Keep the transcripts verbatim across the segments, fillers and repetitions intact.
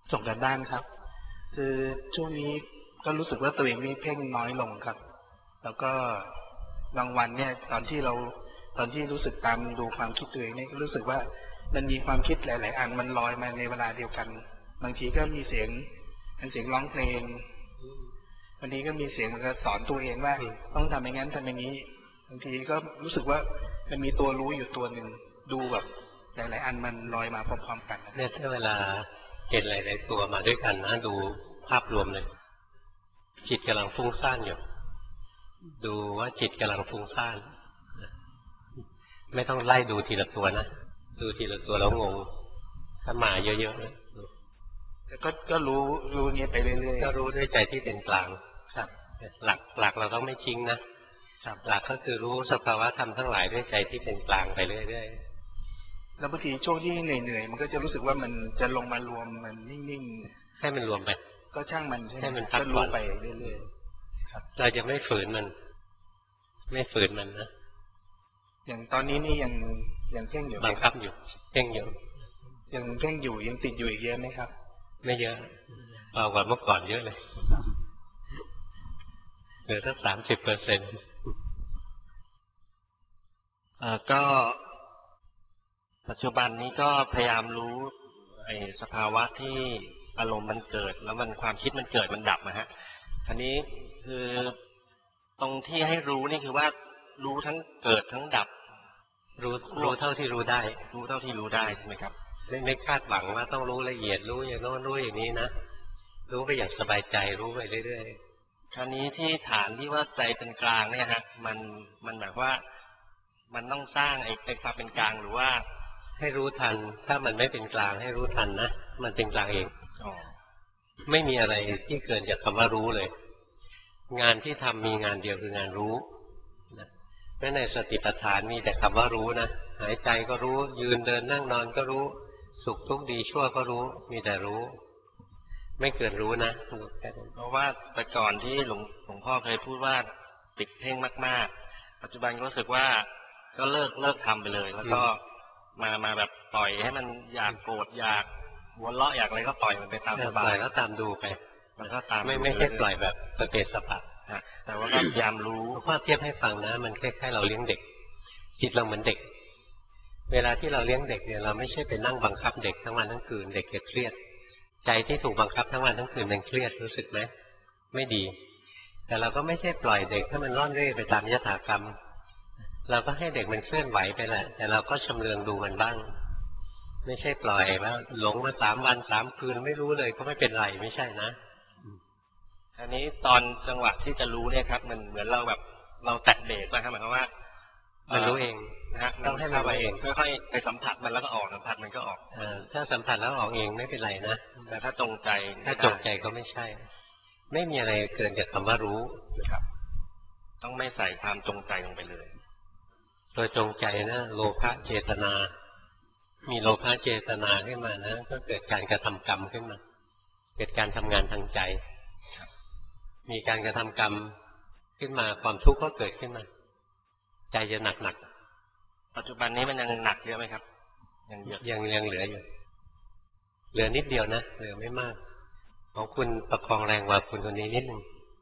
ส่งกันบ้านครับคือช่วงนี้ก็รู้สึกว่าตัวเองนี่เพ่งน้อยลงครับแล้วก็บางวันเนี่ยตอนที่เราตอนที่รู้สึกตามดูความคิดตัวเองนี่ก็รู้สึกว่ามันมีความคิดหลายๆอันมันลอยมาในเวลาเดียวกันบางทีก็มีเสียงเสียงร้องเพลงบางทีก็มีเสียงมันก็สอนตัวเองว่าต้องทำอย่างนั้นทำอย่างนี้บางทีก็รู้สึกว่ามันมีตัวรู้อยู่ตัวหนึ่งดูแบบหลายๆอันมันลอยมาพร้อมๆกันเนี่ยถ้าเวลาเห็นหลายๆตัวมาด้วยกันนะดูภาพรวมเลยจิตกำลังฟุ้งซ่านอยู่ดูว่าจิตกำลังฟุ้งซ่านไม่ต้องไล่ดูทีละตัวนะดูทีละตัวแล้วงงถ้ามาเยอะๆเลยก็ก็รู้รู้เงี้ยไปเรื่อยๆก็รู้ด้วยใจที่เป็นกลางครับหลักหลักเราต้องไม่ทิ้งนะครับหลักก็คือรู้สภาวะธรรมทั้งหลายด้วยใจที่เป็นกลางไปเรื่อยๆแล้วบางทีช่วงที่เหนื่อยๆมันก็จะรู้สึกว่ามันจะลงมารวมมันนิ่งๆให้มันรวมไปก็ช่างมันใช่ไหมให้มันพักผ่อนไปเรื่อยๆครับเราจะไม่ฝืนมันไม่ฝืนมันนะอย่างตอนนี้นี่ยังยังเพ่งอยู่บังคับอยู่เพ่งอยู่ยังเพ่งอยู่ยังติดอยู่อีกเยอะไหมครับไม่เยอะเบากว่าเมื่อก่อนเยอะเลยเหลือสักสามสิบเปอร์เซ็นต์ก็ปัจจุบันนี้ก็พยายามรู้ไอ้สภาวะที่อารมณ์มันเกิดแล้วมันความคิดมันเกิดมันดับนะฮะทีนี้คือตรงที่ให้รู้นี่คือว่ารู้ทั้งเกิดทั้งดับรู้รู้เท่าที่รู้ได้รู้เท่าที่รู้ได้ใช่ไหมครับไม่ไม่คาดหวังว่าต้องรู้ละเอียดรู้อย่างโน้นรู้อย่างนี้นะรู้ไปอย่างสบายใจรู้ไปเรื่อยๆคราวนี้ที่ฐานที่ว่าใจเป็นกลางเนี่ยฮะมันมันแบบว่ามันต้องสร้างไอ้ไอ้ความเป็นกลางหรือว่าให้รู้ทันถ้ามันไม่เป็นกลางให้รู้ทันนะมันเป็นกลางเองไม่มีอะไรที่เกินจากคำว่ารู้เลยงานที่ทำมีงานเดียวคืองานรู้แม้ในสติปัฏฐานมีแต่คำว่ารู้นะหายใจก็รู้ยืนเดินนั่งนอนก็รู้สุขทุกข์ดีชั่วก็รู้มีแต่รู้ไม่เกินรู้นะเพราะว่าแต่ก่อนที่หลวงหลวงพ่อเคยพูดว่าติดเพ่งมากๆปัจจุบันก็รู้สึกว่าก็เลิกเลิกทำไปเลยแล้วก็มามาแบบปล่อยให้มันอยากโกรธอยากหัวเราะอยากอะไรก็ปล่อยมันไปตามสบายแล้วตามดูไปมันก็ตามไม่ไม่ใช่ปล่อยแบบสเปสสปะแต่ว่าก็พยายามรู้พ่อเทียบให้ฟังนะมันคล้ายๆเราเลี้ยงเด็กจิตเราเหมือนเด็กเวลาที่เราเลี้ยงเด็กเนี่ยเราไม่ใช่ไปนั่งบังคับเด็กทั้งวันทั้งคืนเด็กจะเครียดใจที่ถูกบังคับทั้งวันทั้งคืนมันเครียดรู้สึกไหมไม่ดีแต่เราก็ไม่ใช่ปล่อยเด็กให้มันร่อนเร่ไปตามยถากรรมเราก็ให้เด็กมันเคลื่อนไหวไปแหละแต่เราก็ชำเลืองดูมันบ้างไม่ใช่ปล่อยว่าหลงมาสามวันสามคืนไม่รู้เลยก็ไม่เป็นไรไม่ใช่นะอันนี้ตอนจังหวะที่จะรู้เนี่ยครับมันเหมือนเราแบบเราแตะเบรกนะครับหมายความว่ามันรู้เองนะฮะต้องให้มันรู้เองค่อยๆไปสัมผัสมันแล้วก็ออกสัมผัสมันก็ออกถ้าสัมผัสแล้วออกเองไม่เป็นไรนะแต่ถ้าจงใจถ้าจงใจก็ไม่ใช่ไม่มีอะไรเกินจากคำว่ารู้นะครับต้องไม่ใส่ความจงใจลงไปเลยตัวจงใจนะโลภะเจตนามีโลภะเจตนาขึ้นมานะก็เกิดการกระทำกรรมขึ้นมาเกิดการทำงานทางใจมีการกระทำกรรมขึ้นมาความทุกข์ก็เกิดขึ้นมาใจจะหนักหนักปัจจุบันนี้มันยังหนักเยอะไหมครับยังเยอะยังยังเหลืออยู่เหลือนิดเดียวนะเหลือไม่มากของคุณประคองแรงกว่าคุณคนนี้นิดนึง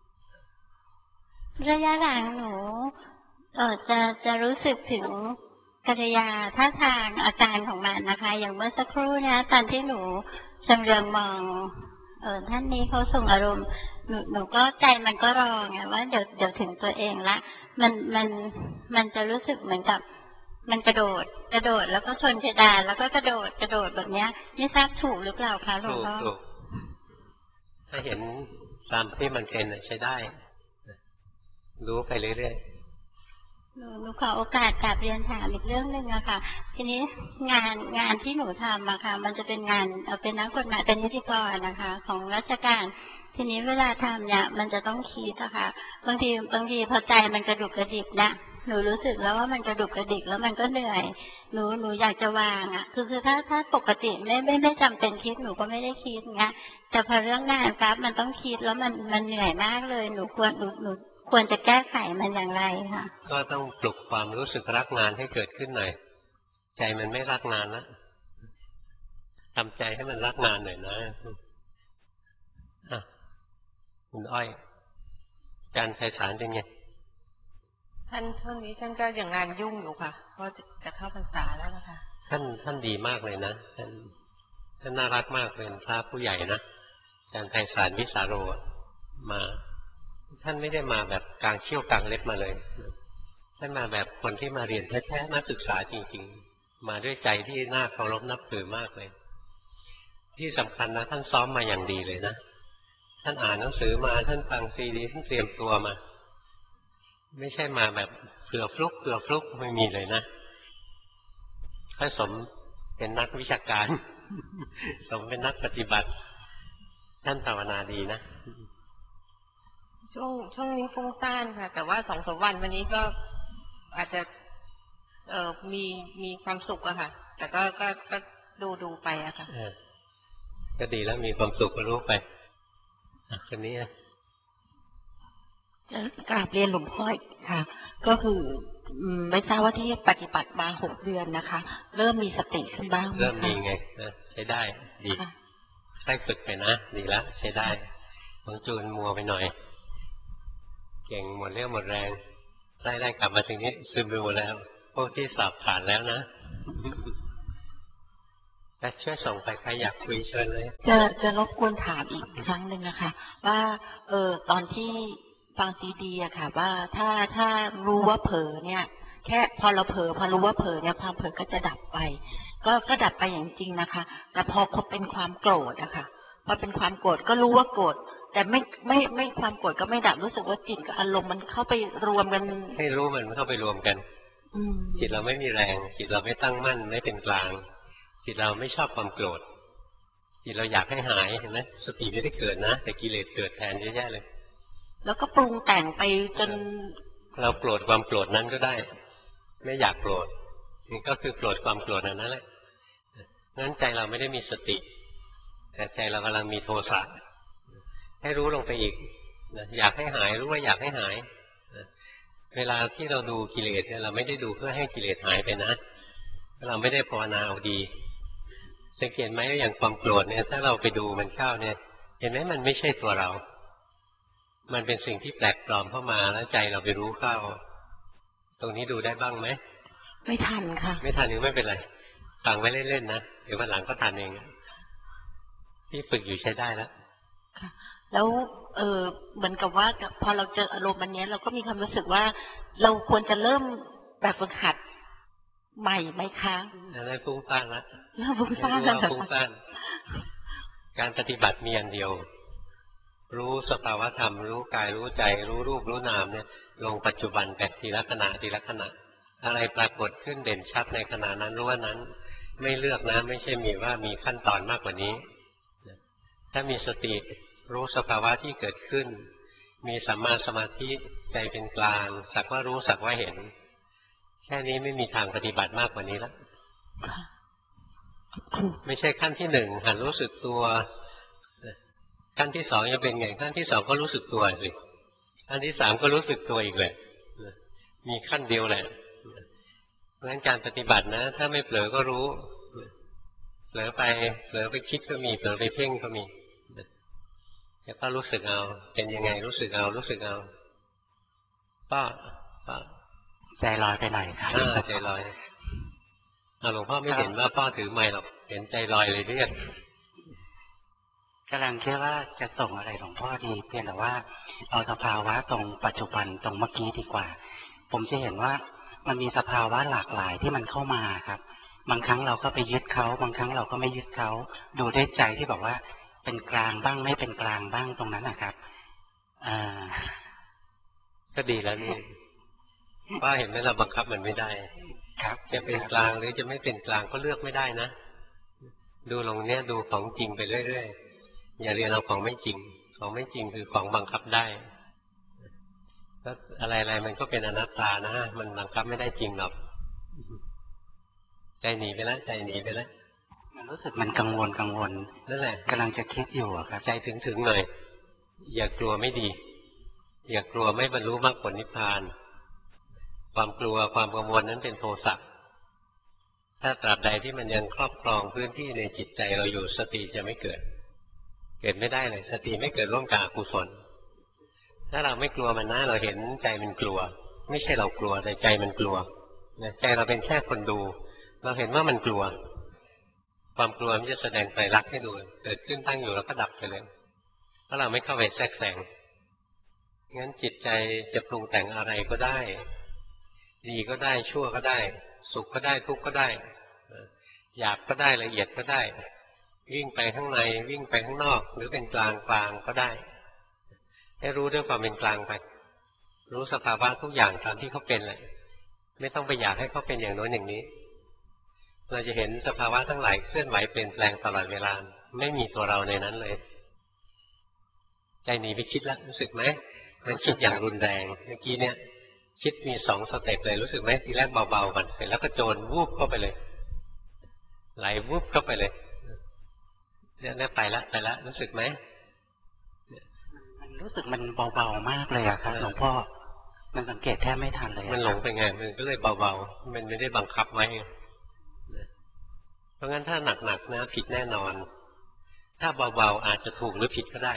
ระยะหลังหนูเออจะจะรู้สึกถึงกิริยาท่าทางอาการของมันนะคะอย่างเมื่อสักครู่นะตอนที่หนูชำเลืองมองเออท่านนี้เขาส่งอารมณ์หนูหนูก็ใจมันก็รอไงว่าเดี๋ยวเดี๋ยวถึงตัวเองละมันมันมันจะรู้สึกเหมือนกับมันกระโดดกระโดดแล้วก็ชนเพดานแล้วก็กระโดดกระโดดแบบเนี้ยนี่ทราบถูกหรือเปล่าคะหลวงพ่อถ้าเห็นตามที่มันเป็นใช้ได้รู้ไปเรื่อยๆหนูหนูขอโอกาสกลับเรียนถามอีกเรื่องหนึ่งอะค่ะทีนี้งานงานที่หนูทำอะค่ะมันจะเป็นงานเอาเป็นนักกฎหมายเป็นนิติกรนะคะของราชการทีนี้เวลาทำเนี่ยมันจะต้องคิดอะค่ะบางทีบางทีพอใจมันกระดุกกระดิกนะหนูรู้สึกแล้วว่ามันกระดุกกระดิกแล้วมันก็เหนื่อยหนูหนูอยากจะวางอะคือคือถ้าถ้าปกติไม่ไม่ไม่จำเป็นคิดหนูก็ไม่ได้คิดเงี้ยแต่พอเรื่องงานปั๊บมันต้องคิดแล้วมันมันเหนื่อยมากเลยหนูควรหนูหนูควรจะแก้ไขมันอย่างไรคะก็ต้องปลุกความรู้สึกรักงานให้เกิดขึ้นหน่อยใจมันไม่รักงานแล้วทำใจให้มันรักงานหน่อยนะคุณอ้อยอาจารย์ไพศาลเป็นไงท่านช่วงนี้ท่านก็อย่างงานยุ่งอยู่ค่ะเพราะจะเข้าพรรษาแล้วนะคะท่านท่านดีมากเลยนะท่านท่านน่ารักมากเป็นพระผู้ใหญ่นะอาจารย์ไพศาลวิสาโรมาท่านไม่ได้มาแบบกลางเขี้ยวกลางเล็บมาเลยท่านมาแบบคนที่มาเรียนแท้ๆนักศึกษาจริงๆมาด้วยใจที่น่าเคารพนับถือมากเลยที่สำคัญนะท่านซ้อมมาอย่างดีเลยนะท่านอ่านหนังสือมาท่านฟังซีดีท่านเตรียมตัวมาไม่ใช่มาแบบเผื่อฟลุกเผื่อฟลุกไม่มีเลยนะให้สมเป็นนักวิชาการสมเป็นนักปฏิบัติท่านภาวนาดีนะช่วงช่วงนี้ฟุ้งซ่านค่ะแต่ว่าสองสามวันวันนี้ก็อาจจะเอ่อมีมีความสุขอะค่ะแต่ก็ก็ก็ดูดูไปอะค่ะก็ดีแล้วมีความสุขก็รู้ไปคนนี้จะกราบเรียนหลวงพ่อค่ะก็คือไม่ทราบว่าที่ปฏิบัติมาหกเดือนนะคะเริ่มมีสติขึ้นบ้างเริ่มมีไงใช้ได้ดีใช้ฝึกไปนะดีแล้วใช้ได้ของจูนมัวไปหน่อยเก่งหมดเรี่ยวหมดแรงไล่ๆกลับมาถึงนี้ซึมไปหมดแล้วพวกที่สอบผ่านแล้วนะแต่ช่วยส่งไปใครอยากคุยเชิญเลยจะจะรบกวนถามอีกครั้งหนึ่งนะคะว่าเออตอนที่ฟังซีดีอะค่ะว่าถ้าถ้ารู้ว่าเผลอเนี่ยแค่พอเราเผลอพอรู้ว่าเผลอเนี่ยความเผลอก็จะดับไปก็ก็ดับไปอย่างจริงนะคะแต่พอพบเป็นความโกรธอะค่ะพอเป็นความโกรธก็รู้ว่าโกรธแต่ไม่ไม่ไม่ความโกรธก็ไม่ดับรู้สึกว่าจิตกับอารมณ์มันเข้าไปรวมกันให้รู้มันเข้าไปรวมกันจิตเราไม่มีแรงจิตเราไม่ตั้งมั่นไม่เป็นกลางจิตเราไม่ชอบความโกรธจิตเราอยากให้หายเห็นไหมสติไม่ได้เกิดนะแต่กิเลสเกิดแทนเยอะแยะเลยแล้วก็ปรุงแต่งไปจนเราโกรธความโกรธนั้นก็ได้ไม่อยากโกรธนี่ก็คือโกรธความโกรธนั่นแหละงั้นใจเราไม่ได้มีสติแต่ใจเรากำลังมีโทสะให้รู้ลงไปอีกอยากให้หายรู้ว่าอยากให้หายเวลาที่เราดูกิเลสเนี่ยเราไม่ได้ดูเพื่อให้กิเลสหายไปนะเราไม่ได้ภาวนาเอาดีสังเกตไหมว่าอย่างความโกรธเนี่ยถ้าเราไปดูมันเข้าเนี่ยเห็นไหมมันไม่ใช่ตัวเรามันเป็นสิ่งที่แปลกปลอมเข้ามาแล้วใจเราไปรู้เข้าตรงนี้ดูได้บ้างไหมไม่ทันค่ะไม่ทันยังไม่เป็นไรฟังไว้เล่นๆนะเดี๋ยววันหลังก็ทันเองที่ฝึกอยู่ใช้ได้แล้วค่ะแล้วเออเหมือนกับว่าพอเราเจออารมณ์อันนี้เราก็มีความรู้สึกว่าเราควรจะเริ่มแบบฝึกหัดใหม่ไหมคะอะไรฟุ้งซ่านละเริ่มฟุ้งซ่านแล้วฟุ้งซ่านการปฏิบัติมีอันเดียวรู้สภาวะธรรมรู้กายรู้ใจรู้รูปรู้นามเนี่ยลงปัจจุบันแต่ทีละขณะทีละขณะอะไรปรากฏขึ้นเด่นชัดในขณะนั้นรู้ว่านั้นไม่เลือกนะไม่ใช่มีว่ามีขั้นตอนมากกว่านี้ถ้ามีสติรู้สภาวะที่เกิดขึ้นมีสัมมาสมาธิใจเป็นกลางสักว่ารู้สักว่าเห็นแค่นี้ไม่มีทางปฏิบัติมากกว่านี้แล้วไม่ใช่ขั้นที่หนึ่งหันรู้สึกตัวขั้นที่สองจะเป็นไงขั้นที่สองก็รู้สึกตัวสิขั้นที่สามก็รู้สึกตัวอีกเลยมีขั้นเดียวแหละเพราะฉะนั้นการปฏิบัตินะถ้าไม่เผลอก็รู้เผลอไปเผลอไปคิดก็มีเผลอไปเพ่งก็มีแล้วก็รู้สึกเอาเป็นยังไงรู้สึกเอารู้สึกเอาป้าป้าใจลอยไปหน่อยค่ะใจลอยหลวงพ่อไม่เห็นว่าป้าถือไม้หรอกเห็นใจลอยเลยเรียกกำลังคิดว่าจะส่งอะไรหลวงพ่อดีเพียงแต่ว่าเอาสภาวะตรงปัจจุบันตรงเมื่อกี้ดีกว่าผมจะเห็นว่ามันมีสภาวะหลากหลายที่มันเข้ามาครับบางครั้งเราก็ไปยึดเขาบางครั้งเราก็ไม่ยึดเขาดูด้วยใจที่บอกว่าเป็นกลางบ้างไม่เป็นกลางบ้างตรงนั้นนะครับอ่าก็ดีแล้วนี่ป้าเห็นไหมเราบังคับมันไม่ได้ครับจะเป็นกลางหรือจะไม่เป็นกลางก็เลือกไม่ได้นะดูลงเนี้ยดูของจริงไปเรื่อยๆอย่าเรียนเอาของไม่จริงของไม่จริงคือของบังคับได้แล้วอะไรๆมันก็เป็นอนัตตานะมันบังคับไม่ได้จริงหรอกใจหนีไปแล้วใจหนีไปแล้วมันรู้สึกมันกังวลกังวลนั่นแหละกำลังจะคิดอยู่ครับใจถึงถึงหน่อยอย่ากลัวไม่ดีอย่ากลัวไม่บรรลุมรรคผลนิพพานความกลัวความกังวลนั้นเป็นโทสะถ้าตราบใดที่มันยังครอบครองพื้นที่ในจิตใจเราอยู่สติจะไม่เกิดเกิดไม่ได้เลยสติไม่เกิดร่วมกับอกุศลถ้าเราไม่กลัวมันนะเราเห็นใจมันกลัวไม่ใช่เรากลัวแต่ใจมันกลัวใจเราเป็นแค่คนดูเราเห็นว่ามันกลัวความกลัวมันจะแสดงไตรลักษณ์ให้ดูเกิดขึ้นตั้งอยู่แล้วก็ดับไปเลยเพราะเราไม่เข้าไปแทรกแซงงั้นจิตใจจะปรุงแต่งอะไรก็ได้ดีก็ได้ชั่วก็ได้สุขก็ได้ทุกข์ก็ได้หยาบก็ได้ละเอียดก็ได้วิ่งไปข้างในวิ่งไปข้างนอกหรือเป็นกลางกลางก็ได้ให้รู้ด้วยความเป็นกลางไปรู้สภาวะทุกอย่างตามที่เขาเป็นเลยไม่ต้องไปอยากให้เขาเป็นอย่างโน้นอย่างนี้เราจะเห็นสภาวะทั้งหลายเคลื่อนไหวเปลี่ยนแปลงตลอดเวลาไม่มีตัวเราในนั้นเลยใจหนีไปคิดแล้วรู้สึกไหมมันคิดอย่างรุนแรงเมื่อกี้เนี่ยคิดมีสองสเต็ปเลยรู้สึกไหมทีแรกเบาๆมันเสร็จแล้วก็โจรวูบเข้าไปเลยไหลวูบเข้าไปเลยเนี่ยเนี่ยไปละไปละรู้สึกไหมมันรู้สึกมันเบาๆมากเลยอะครับหลวงพ่อมันสังเกตแทบไม่ทันเลยมันหลงไปไงมันก็เลยเบาๆมันไม่ได้บังคับไว้เพราะงั้นถ้าหนักๆนะผิดแน่นอนถ้าเบาๆอาจจะถูกหรือผิดก็ได้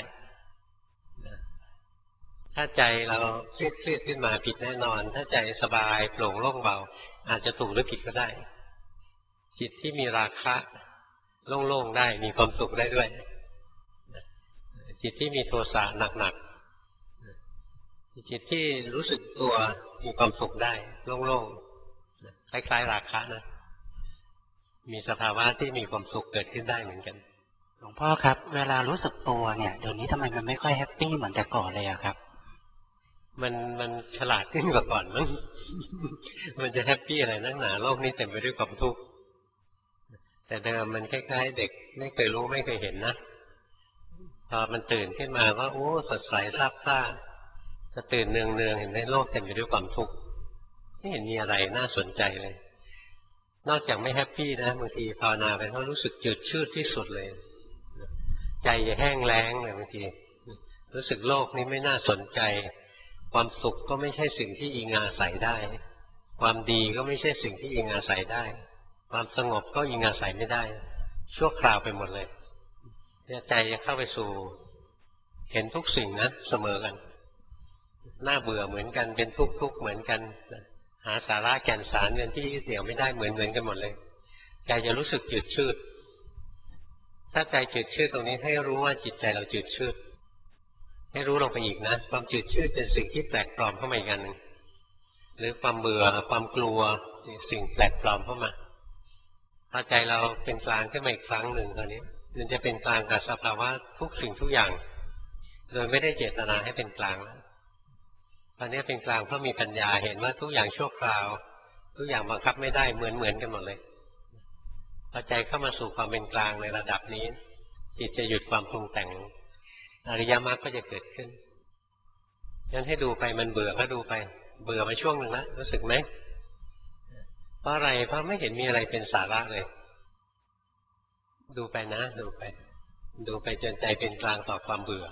ถ้าใจเราเครียดๆขึ้นมาผิดแน่นอนถ้าใจสบายโปร่งโล่งเบาอาจจะถูกหรือผิดก็ได้จิตที่มีราคะโล่งๆได้มีความสุขได้ด้วยจิตที่มีโทสะหนักๆจิตที่รู้สึกตัวมีความสุขได้โล่งๆคล้ายๆราคะนะมีสภาวะที่มีความสุขเกิดขึ้นได้เหมือนกันหลวงพ่อครับเวลารู้สึกตัวเนี่ยเดี๋ยวนี้ทำไมมันไม่ค่อยแฮปปี้เหมือนแต่ก่อนเลยอะครับมันมันฉลาดขึ้นกว่าก่อนมั้ง มันจะแฮปปี้อะไรนักหนาโลกนี้เต็มไปด้วยความทุกข์แต่เดิมมันคล้ายๆเด็กไม่เคยรู้ไม่เคยเห็นนะพอมันตื่นขึ้นมาว่าโอ้สดใสซาบซ่าจะตื่นเนืองเนืองเห็นในโลกเต็มไปด้วยความทุกข์ไม่เห็นมีอะไรน่าสนใจเลยนอกจากไม่แฮปปี้นะบางทีภาวนาไปเขารู้สึกจืดชืดที่สุดเลยใจจะแห้งแล้งเลยบางทีรู้สึกโลกนี้ไม่น่าสนใจความสุขก็ไม่ใช่สิ่งที่อิงอาศัยได้ความดีก็ไม่ใช่สิ่งที่อิงอาศัยได้ความสงบก็อิงอาศัยไม่ได้ชั่วคราวไปหมดเลยเนี่ยใจจะเข้าไปสู่เห็นทุกสิ่งนะเสมอกันน่าเบื่อเหมือนกันเป็นทุกข์ทุกข์เหมือนกันหาสาระแก่นสารเป็นที่เดี่ยวไม่ได้เหมือนเหมือนกันหมดเลยใจจะรู้สึกจืดชืดถ้าใจจืดชืดตรงนี้ให้รู้ว่าจิตใจเราจืดชืดให้รู้ลงไปอีกนะความจืดชืดเป็นสิ่งที่แปลกปลอมเข้ามาอีกอันหนึ่งหรือความเบื่อความกลัวสิ่งแปลกปลอมเข้ามาพอใจเราเป็นกลางขึ้นมาอีกครั้งหนึ่งตอนนี้มันจะเป็นกลางกับสภาวะทุกสิ่งทุกอย่างโดยไม่ได้เจตนาให้เป็นกลางตอนนี้เป็นกลางเพราะมีปัญญาเห็นว่าทุกอย่างชั่วคราวทุกอย่างบังคับไม่ได้เหมือนเหมือนกันหมดเลยพอใจเข้ามาสู่ความเป็นกลางในระดับนี้จิตจะหยุดความปรุงแต่งอริยมรรคก็จะเกิดขึ้นงั้นให้ดูไปมันเบื่อก็ดูไปเบื่อมาช่วงหนึ่งแล้วรู้สึกไหมเพราะอะไรเพราะไม่เห็นมีอะไรเป็นสาระเลยดูไปนะดูไปดูไปจนใจเป็นกลางต่อความเบื่อ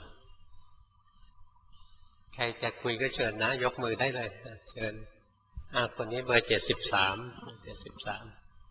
ใครจะคุยก็เชิญนะยกมือได้เลยเชิญอ่าคนนี้เบอร์เจ็ดสิบสามเจ็ดสิบสาม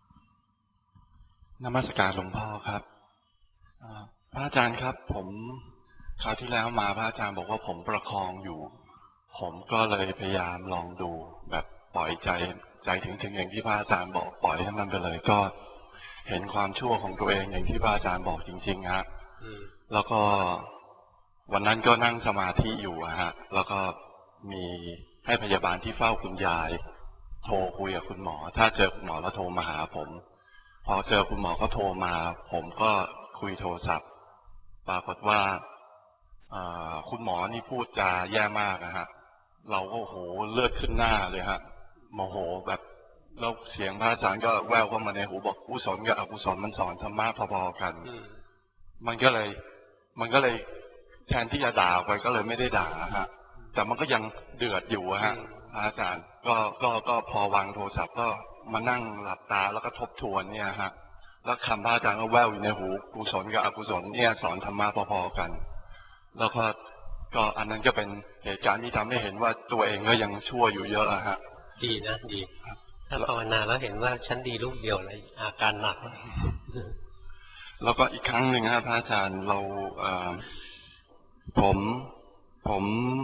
นมัสการหลวงพ่อครับพระอาจารย์ครับผมคราวที่แล้วมาพระอาจารย์บอกว่าผมประคองอยู่ผมก็เลยพยายามลองดูแบบปล่อยใจใจถึงถึงอย่างที่พระอาจารย์บอกปล่อยให้มันไปเลยก็เห็นความชั่วของตัวเองอย่างที่พระอาจารย์บอกจริงๆฮะแล้วก็วันนั้นก็นั่งสมาธิอยู่ฮะแล้วก็มีให้พยาบาลที่เฝ้าคุณยายโทรคุยกับคุณหมอถ้าเจอคุณหมอแล้วโทรมาหาผมพอเจอคุณหมอเขาโทรมาผมก็คุยโทรศัพท์ปรากฏว่าคุณหมอนี่พูดจาแย่มากนะฮะเราก็โหเลือดขึ้นหน้าเลยฮะโมโหแบบแล้วเสียงพระอาจารย์ก็แววเข้ามาในหูบอกกุศลกับอกุศลมันสอนธรรมะพอๆกันมันก็เลยมันก็เลยแทนที่จะด่าไปก็เลยไม่ได้ด่าฮะแต่มันก็ยังเดือดอยู่ฮะอาจารย์ก็ก็ก็พอวางโทรศัพท์ก็มานั่งหลับตาแล้วก็ทบทวนเนี่ยฮะแล้วคำพระอาจารย์ก็แววอยู่ในหูกุศลกับอกุศลเนี่ยสอนธรรมะพอๆกันแล้วก็ก็อันนั้นก็เป็นเหตุการณ์ที่ทำให้เห็นว่าตัวเองก็ยังชั่วอยู่เยอะฮะดีนะดีถ้าภาวนาแล้วเห็นว่าฉันดีลูกเดียวเลยอาการหนักแล้วก็อีกครั้งหนึ่งฮะพระอาจารย์เราผมผม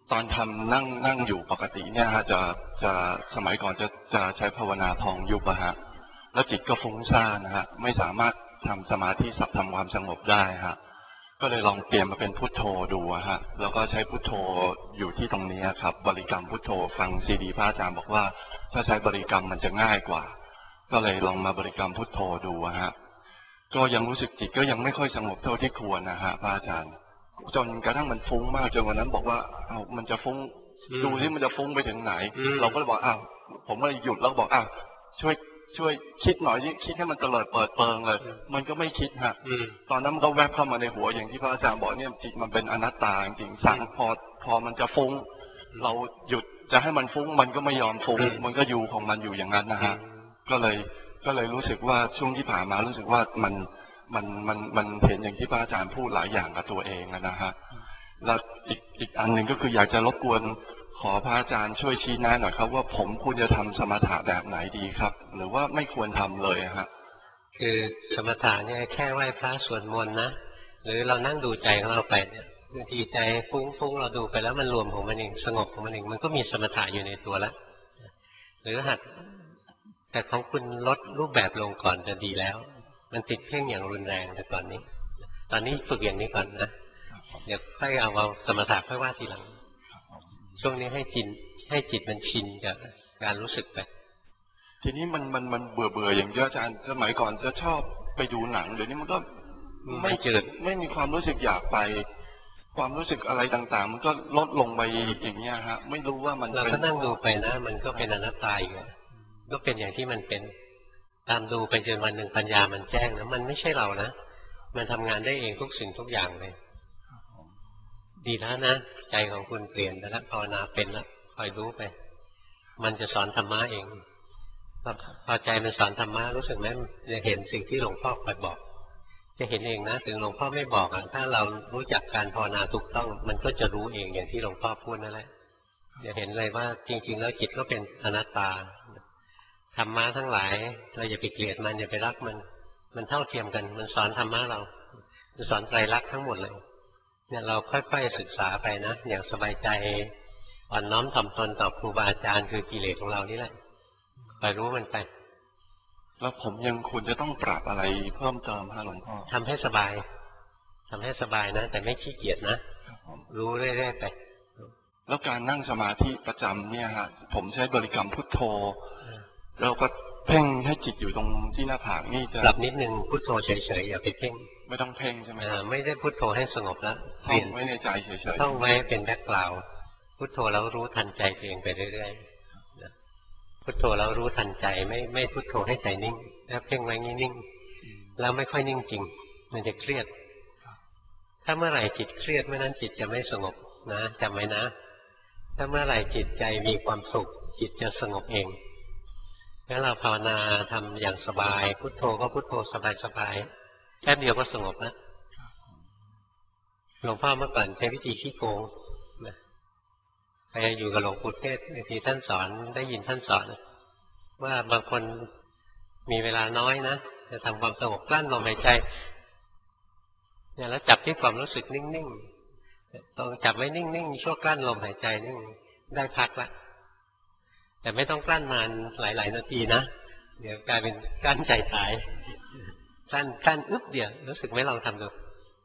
ตอนทำนั่งนั่งอยู่ปกติเนี่ยฮะจะจะสมัยก่อนจะจะใช้ภาวนาพองยุบอะฮะแล้วจิตก็ฟุ้งซ่านนะฮะไม่สามารถทำสมาธิสับทำความสงบได้ฮะก็เลยลองเปลี่ยนมาเป็นพุทโธดูอะฮะแล้วก็ใช้พุทโธอยู่ที่ตรงนี้ครับบริกรรมพุทโธฟังซีดีพระอาจารย์บอกว่าถ้าใช้บริกรรมมันจะง่ายกว่าก็เลยลองมาบริกรรมพุทโธดูอะฮะก็ยังรู้สึกจิตก็ยังไม่ค่อยสงบเท่าที่ควรนะฮะพระอาจารย์จนกระทั่งมันฟุ้งมากจนวันนั้นบอกว่าเอามันจะฟุ้งดูที่มันจะฟุ้งไปถึงไหนเราก็เลยบอกอ้าวผมก็เลยหยุดแล้วบอกอ้าวช่วยช่วยคิดหน่อยคิดให้มันเตลิดเปิดเปิงเลยมันก็ไม่คิดฮะตอนนั้นมันก็แวบเข้ามาในหัวอย่างที่พระอาจารย์บอกเนี่ยจิตมันเป็นอนัตตาจริงๆสั่งพอพอมันจะฟุ้งเราหยุดจะให้มันฟุ้งมันก็ไม่ยอมฟุ้งมันก็อยู่ของมันอยู่อย่างนั้นนะฮะก็เลยก็เลยรู้สึกว่าช่วงที่ผ่านมารู้สึกว่ามันมันมันมันเห็นอย่างที่พระอาจารย์พูดหลายอย่างกับตัวเองนะฮะแล้วอีกอีกอันหนึ่งก็คืออยากจะรบกวนขอพระอาจารย์ช่วยชี้แนะหน่อยครับว่าผมควรจะทำสมถะแบบไหนดีครับหรือว่าไม่ควรทำเลยฮะคือสมถะเนี่ยแค่ไหว้พระสวดมนต์นะหรือเรานั่งดูใจของเราไปเนี่ยบางทีใจฟุ้งฟุ้งเราดูไปแล้วมันรวมของมันเองสงบของมันเองมันก็มีสมถะอยู่ในตัวแล้วหรือหัดแต่ของคุณลดรูปแบบลงก่อนจะดีแล้วมันติดเพ่งอย่างรุนแรงแต่ตอนนี้ตอนนี้ฝึกอย่างนี้ก่อนนะเดี๋ยวค่อยเอาเอาสมถะค่อยว่าทีหลังช่วงนี้ให้จิตให้จิตมันชินกับการรู้สึกไปทีนี้มันมันมันเบื่อเบื่ออย่างเยอะอาจารย์สมัยก่อนจะชอบไปดูหนังเดี๋ยวนี้มันก็ไม่เกิดไม่มีความรู้สึกอยากไปความรู้สึกอะไรต่างๆมันก็ลดลงไปอย่างเงี้ยฮะไม่รู้ว่ามันเราก็นั่งดูไปนะมันก็เป็นอนัตตาอยู่ก็เป็นอย่างที่มันเป็นตามดูไปจนวันหนึ่งปัญญามันแจ้งนะมันไม่ใช่เรานะมันทำงานได้เองทุกสิ่งทุกอย่างเลยดีแล้วนะใจของคุณเปลี่ยนแล้วภาวนาเป็นแล้วคอยรู้ไปมันจะสอนธรรมะเองพอใจมันสอนธรรมะรู้สึกไหมจะเห็นสิ่งที่หลวงพ่อคอยบอกจะเห็นเองนะถึงหลวงพ่อไม่บอกอ่ะถ้าเรารู้จักการภาวนาถูกต้องมันก็จะรู้เองอย่างที่หลวงพ่อพูดนั่นแหละจะเห็นเลยว่าจริงๆแล้วจิตก็เป็นอนัตตาธรรมะทั้งหลายเราอย่าไปเกลียดมันอย่าไปรักมันมันเท่าเทียมกันมันสอนธรรมะเรามันสอนไตรลักษณ์ทั้งหมดเลยเนี่ยเราค่อยๆศึกษาไปนะอย่างสบายใจอ่อนน้อมถ่อมตนต่อครูบาอาจารย์คือกิเลสของเรานี่แหละคอยรู้มันไปแล้วผมยังควรจะต้องปรับอะไรเพิ่มเติมฮะหลวงพ่อทำให้สบายทำให้สบายนะแต่ไม่ขี้เกียจนะรู้เรื่อยๆไปแล้วการนั่งสมาธิประจำเนี่ยฮะผมใช้บริกรรมพุทโธแล้วก็เพ่งให้จิตอยู่ตรงที่หน้าผากนี่จะปรับนิดนึงพุทโธเฉยๆอย่าไปเพ่งไม่ต้องเพ่งใช่ไหมไม่ได้พุทโธให้สงบแล้วเปลี่ยนไว้ในใจเฉยๆต้องไว้เป็นแบ็คกราวด์พุทโธแล้วรู้ทันใจตัวเองไปเรื่อยๆพุทโธแล้วรู้ทันใจไม่ไม่พุทโธให้ใจนิ่งแล้วเพ่งไว้นิ่งๆแล้วไม่ค่อยนิ่งจริงมันจะเครียดถ้าเมื่อไหร่จิตเครียดเมื่อนั้นจิตจะไม่สงบนะจำไว้นะถ้าเมื่อไหร่จิตใจมีความสุขจิตจะสงบเองแล้วเราภาวนาทำอย่างสบายพุทโธก็พุทโธสบายๆแค่เดียวก็สงบแล้วหลวงพ่อเมื่อก่อนใช้วิธีขี้โกงนะใครอยู่กับหลวงปู่เทศบางทีท่านสอนได้ยินท่านสอนว่าบางคนมีเวลาน้อยนะจะทำความสงบกลั้นลมหายใจเนี่ยแล้วจับที่ความรู้สึกนิ่งๆต้องจับไว้นิ่งๆชั่วกลั้นลมหายใจนิ่งได้พักละแต่ไม่ต้องกลั้นนานหลายๆนาทีนะเดี๋ยวกลายเป็นกลั้นใจตายกลั้นกลั้นอึ๊บเดียวรู้สึกไหมลองทำดู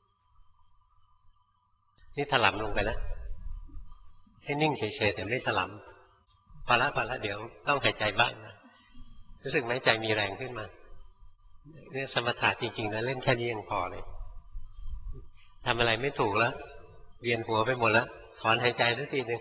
นี่ถลำลงไปแล้วให้นิ่งเฉยๆแต่ไม่ถลำพอละพอละเดี๋ยวต้องหายใจบ้างนะรู้สึกไหมใจมีแรงขึ้นมาเนี่ยสมถะจริงๆนะเล่นแค่นี้ยังพอเลยทำอะไรไม่ถูกแล้วเวียนหัวไปหมดแล้วถอนหายใจสักทีนึง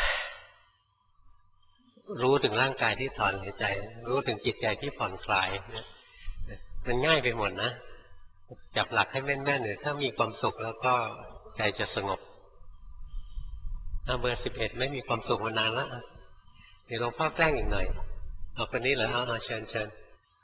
รู้ถึงร่างกายที่ถอนหายใจรู้ถึงจิตใจที่ผ่อนคลายมันง่ายไปหมดนะจับหลักให้แม่นๆเลยถ้ามีความสุขแล้วก็ใจจะสงบเบอร์สิบเอ็ดไม่มีความสุขมานานแล้วเดี๋ยวหลวงพ่อแกล้งอีกหน่อยเอาคนนี้เหรอเอาเชิญเชิญ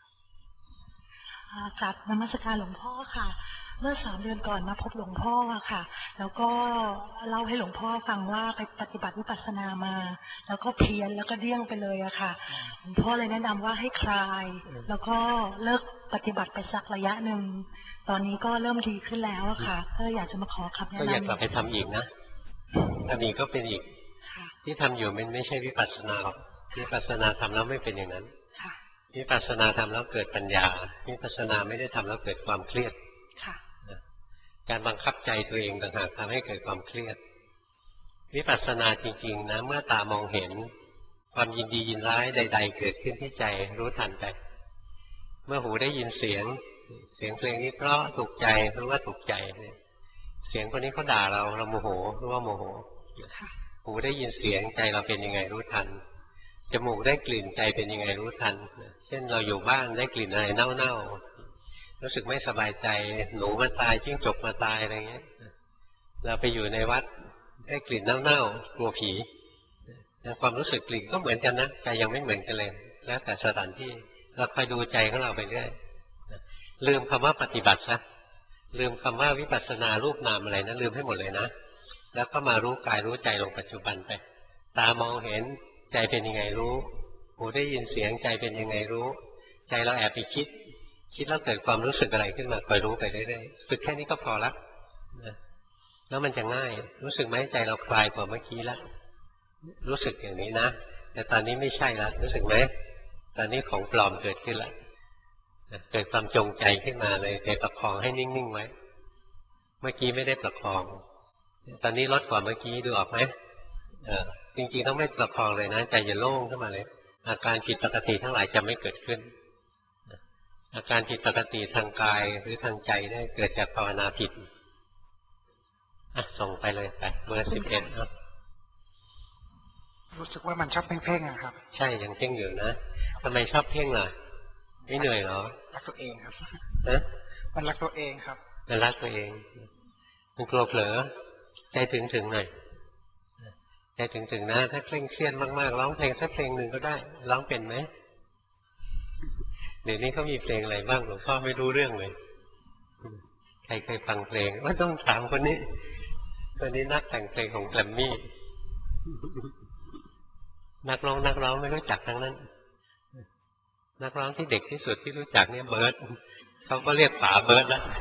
กราบนมัสการหลวงพ่อค่ะเมื่อสามเดือนก่อนมาพบหลวงพ่อค่ะแล้วก็เล่าให้หลวงพ่อฟังว่าไปปฏิบัติวิปัสสนามาแล้วก็เพี้ยนแล้วก็เดี้ยงไปเลยอะค่ะหลวงพ่อเลยแนะนำว่าให้คลายแล้วก็เลิกปฏิบัติไปสักระยะหนึ่งตอนนี้ก็เริ่มดีขึ้นแล้วอะค่ะก็อยากจะมาขอคำแนะนำก็อยากกลับไปทำอีกนะถ้ามีก็เป็นอีกที่ทำอยู่มันไม่ใช่วิปัสสนาหรอกวิปัสสนาทำแล้วไม่เป็นอย่างนั้นวิปัสสนาทำแล้วเกิดปัญญาวิปัสสนาไม่ได้ทำแล้วเกิดความเครียดการบังคับใจตัวเองต่างหากทำให้เกิดความเครียดวิปัสสนาจริงๆนะเมื่อตามองเห็นความยินดียินร้ายใดๆเกิดขึ้นที่ใจรู้ทันไปเมื่อหูได้ยินเสียงเสียงเพลงนี้เพราะถูกใจรู้ว่าถูกใจเสียงคนนี้เขาด่าเราเราโมโหรู้ว่าโมโหหูได้ยินเสียงใจเราเป็นยังไงรู้ทันจมูกได้กลิ่นใจเป็นยังไงรู้ทันเช่นเราอยู่บ้านได้กลิ่นอะไรเน่าๆรู้สึกไม่สบายใจหนูมาตายจิ้งจกมาตายอะไรเงี้ยเราไปอยู่ในวัดได้กลิ่นเน่าๆกลัวผีความรู้สึกกลิ่นก็เหมือนกันนะใจยังไม่เหมือนกันเลยแล้วแต่สถานที่เราคอยดูใจของเราไปเรื่อยลืมคำว่าปฏิบัติซะลืมคำว่าวิปัสสนารูปนามอะไรนะลืมให้หมดเลยนะแล้วก็มารู้กายรู้ใจลงปัจจุบันไปตามองเห็นใจเป็นยังไงรู้หูได้ยินเสียงใจเป็นยังไงรู้ใจเราแอบไปคิดคิดแล้วเกิดความรู้สึกอะไรขึ้นมาคอยรู้ไปเรื่อยๆฝึกแค่นี้ก็พอละแล้วมันจะง่ายรู้สึกไหมใจเราคลายกว่าเมื่อกี้แล้วรู้สึกอย่างนี้นะแต่ตอนนี้ไม่ใช่ละรู้สึกไหมตอนนี้ของปลอมเกิดขึ้นละเกิดความจงใจขึ้นมาเลยใจประคองให้นิ่งๆไว้เมื่อกี้ไม่ได้ประคองตอนนี้ลดกว่าเมื่อกี้ดูออกไหมเออจริงๆต้องไม่ประคองเลยนะใจจะโล่งขึ้นมาเลยอาการผิดปกติทั้งหลายจะไม่เกิดขึ้นอาการผิดปกติทางกายหรือทางใจได้เกิดจากภาวนาผิดอ่ะส่งไปเลยไปเบอร์สิบเอ็ดครับรู้สึกว่ามันชอบเพ่งๆอะครับใช่ยังเพ่งอยู่นะทำไมชอบเพ่งล่ะไม่เหนื่อยเหรอรักตัวเองครับนะมันรักตัวเองครับมันรักตัวเองมันกลัวเผลอใจถึงถึงหน่อยใจถึงถึงนะถ้าเคร่งเครียดมากๆร้องเพลงสักเพลงหนึ่งก็ได้ร้องเป็นไหมเดี๋ยวนี้เขามีเพลงอะไรบ้างหลวงพ่อไม่รู้เรื่องเลยใครเคยฟังเพลงว่าต้องถามคนนี้คนนี้นักแต่งเพลงของแกรมมี่นักร้องนักร้องไม่รู้จักทั้งนั้นนักร้องที่เด็กที่สุดที่รู้จักเนี่ยเบิร์ดเขาก็เรียกป๋าเบิร์ดแล้ว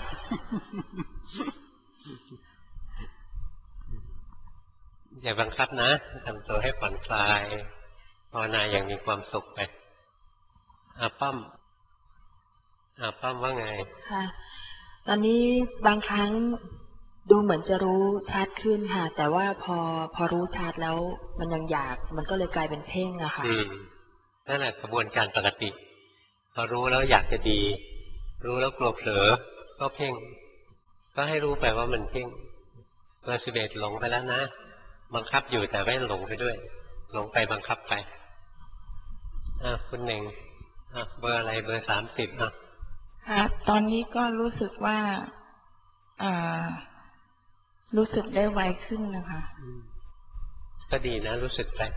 อย่าบังคับนะทำตัวให้ผ่อนคลายภาวนาอย่างมีความสุขไปอาป้อมอาป้อมว่าไงค่ะตอนนี้บางครั้งดูเหมือนจะรู้ชัดขึ้นค่ะแต่ว่าพอพอรู้ชัดแล้วมันยังอยากมันก็เลยกลายเป็นเพ่งอะค่ะนั่นแหละกระบวนการปกติพอรู้แล้วอยากจะดีรู้แล้วกลัวเผลอก็เพ่งก็ให้รู้ไปว่ามันเพ่งเบอร์สิบเอ็ดหลงไปแล้วนะบังคับอยู่แต่ไม่หลงไปด้วยหลงไปบังคับไปอ่ะคุณหนึ่งอ่ะเบอร์อะไรเบอร์สามสิบอ่ะครับตอนนี้ก็รู้สึกว่าอ่ารู้สึกได้ไวขึ้นนะคะก็ดีนะรู้สึกไป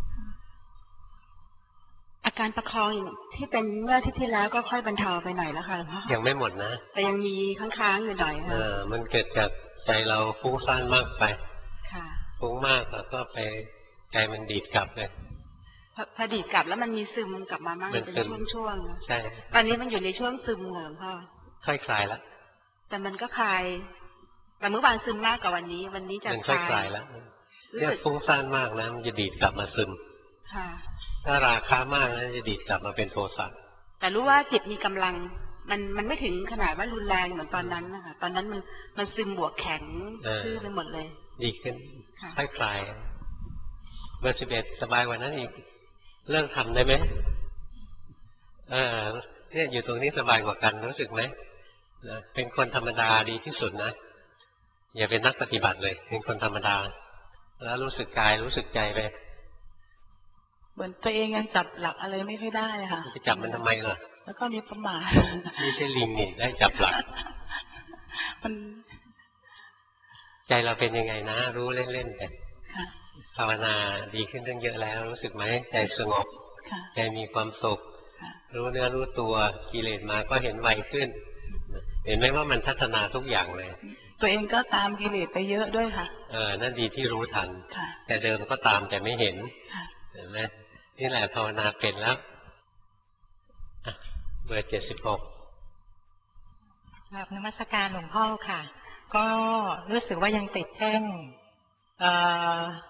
อาการประคองที่เป็นเมื่ออาทิตย์ที่แล้วก็ค่อยบรรเทาไปหน่อยแล้วค่ะยังไม่หมดนะแต่ยังมีค้างๆอยู่หน่อยค่ะเออมันเกิดจากใจเราฟุ้งซ่านมากไปค่ะฟุ้งมากแล้วก็ไปใจมันดีดกลับเลยพอดีดกลับแล้วมันมีซึมกลับมาบ้างเป็นช่วงๆใช่ตอนนี้มันอยู่ในช่วงซึมเหรอพ่อค่อยคลายแล้วแต่มันก็คลายแต่เมื่อวานซึมมากกว่าวันนี้วันนี้จะคลายค่อยคลายแล้วเนี่ยฟุ้งซ่านมากนะมันจะดีดกลับมาซึมค่ะถ้าราคามากนะจะดีดกลับมาเป็นโทสะแต่รู้ว่าจิตมีกำลังมันมันไม่ถึงขนาดว่ารุนแรงเหมือนตอนนั้นนะคะตอนนั้นมันมันซึมบวกแข็งชื่อไปหมดเลยดีขึ้นค่อยคลายเบอร์สิบเอ็ดสบายกว่านั้นอีกเลิกทำได้ไหมเออเนี่ยอยู่ตรงนี้สบายกว่ากันรู้สึกไหมเป็นคนธรรมดาดีที่สุดนะอย่าเป็นนักปฏิบัติเลยเป็นคนธรรมดาแล้วรู้สึกกายรู้สึกใจไปเหมือนตัวเองยังจับหลักอะไรไม่ค่อยได้ค่ะไปจับมันทำไมล่ะแล้วก็มีประมาทนี่ใช่ลิงนี่ได้จับหลักมันใจเราเป็นยังไงนะรู้เล่นๆแต่ภาวนาดีขึ้นตั้งเยอะแล้วรู้สึกไหมใจสงบใจมีความสุขรู้เนื้อรู้ตัวกิเลสมาก็เห็นไวขึ้นเห็นไหมว่ามันพัฒนาทุกอย่างเลยตัวเองก็ตามกิเลสไปเยอะด้วยค่ะเออนั่นดีที่รู้ทันแต่เดิมก็ตามแต่ไม่เห็นเห็นไหมนี่แหละภาวนาเป็นแล้วเบอร์เจ็ดสิบหกครับนมัสการหลวงพ่อค่ะก็รู้สึกว่ายังติดแท่ง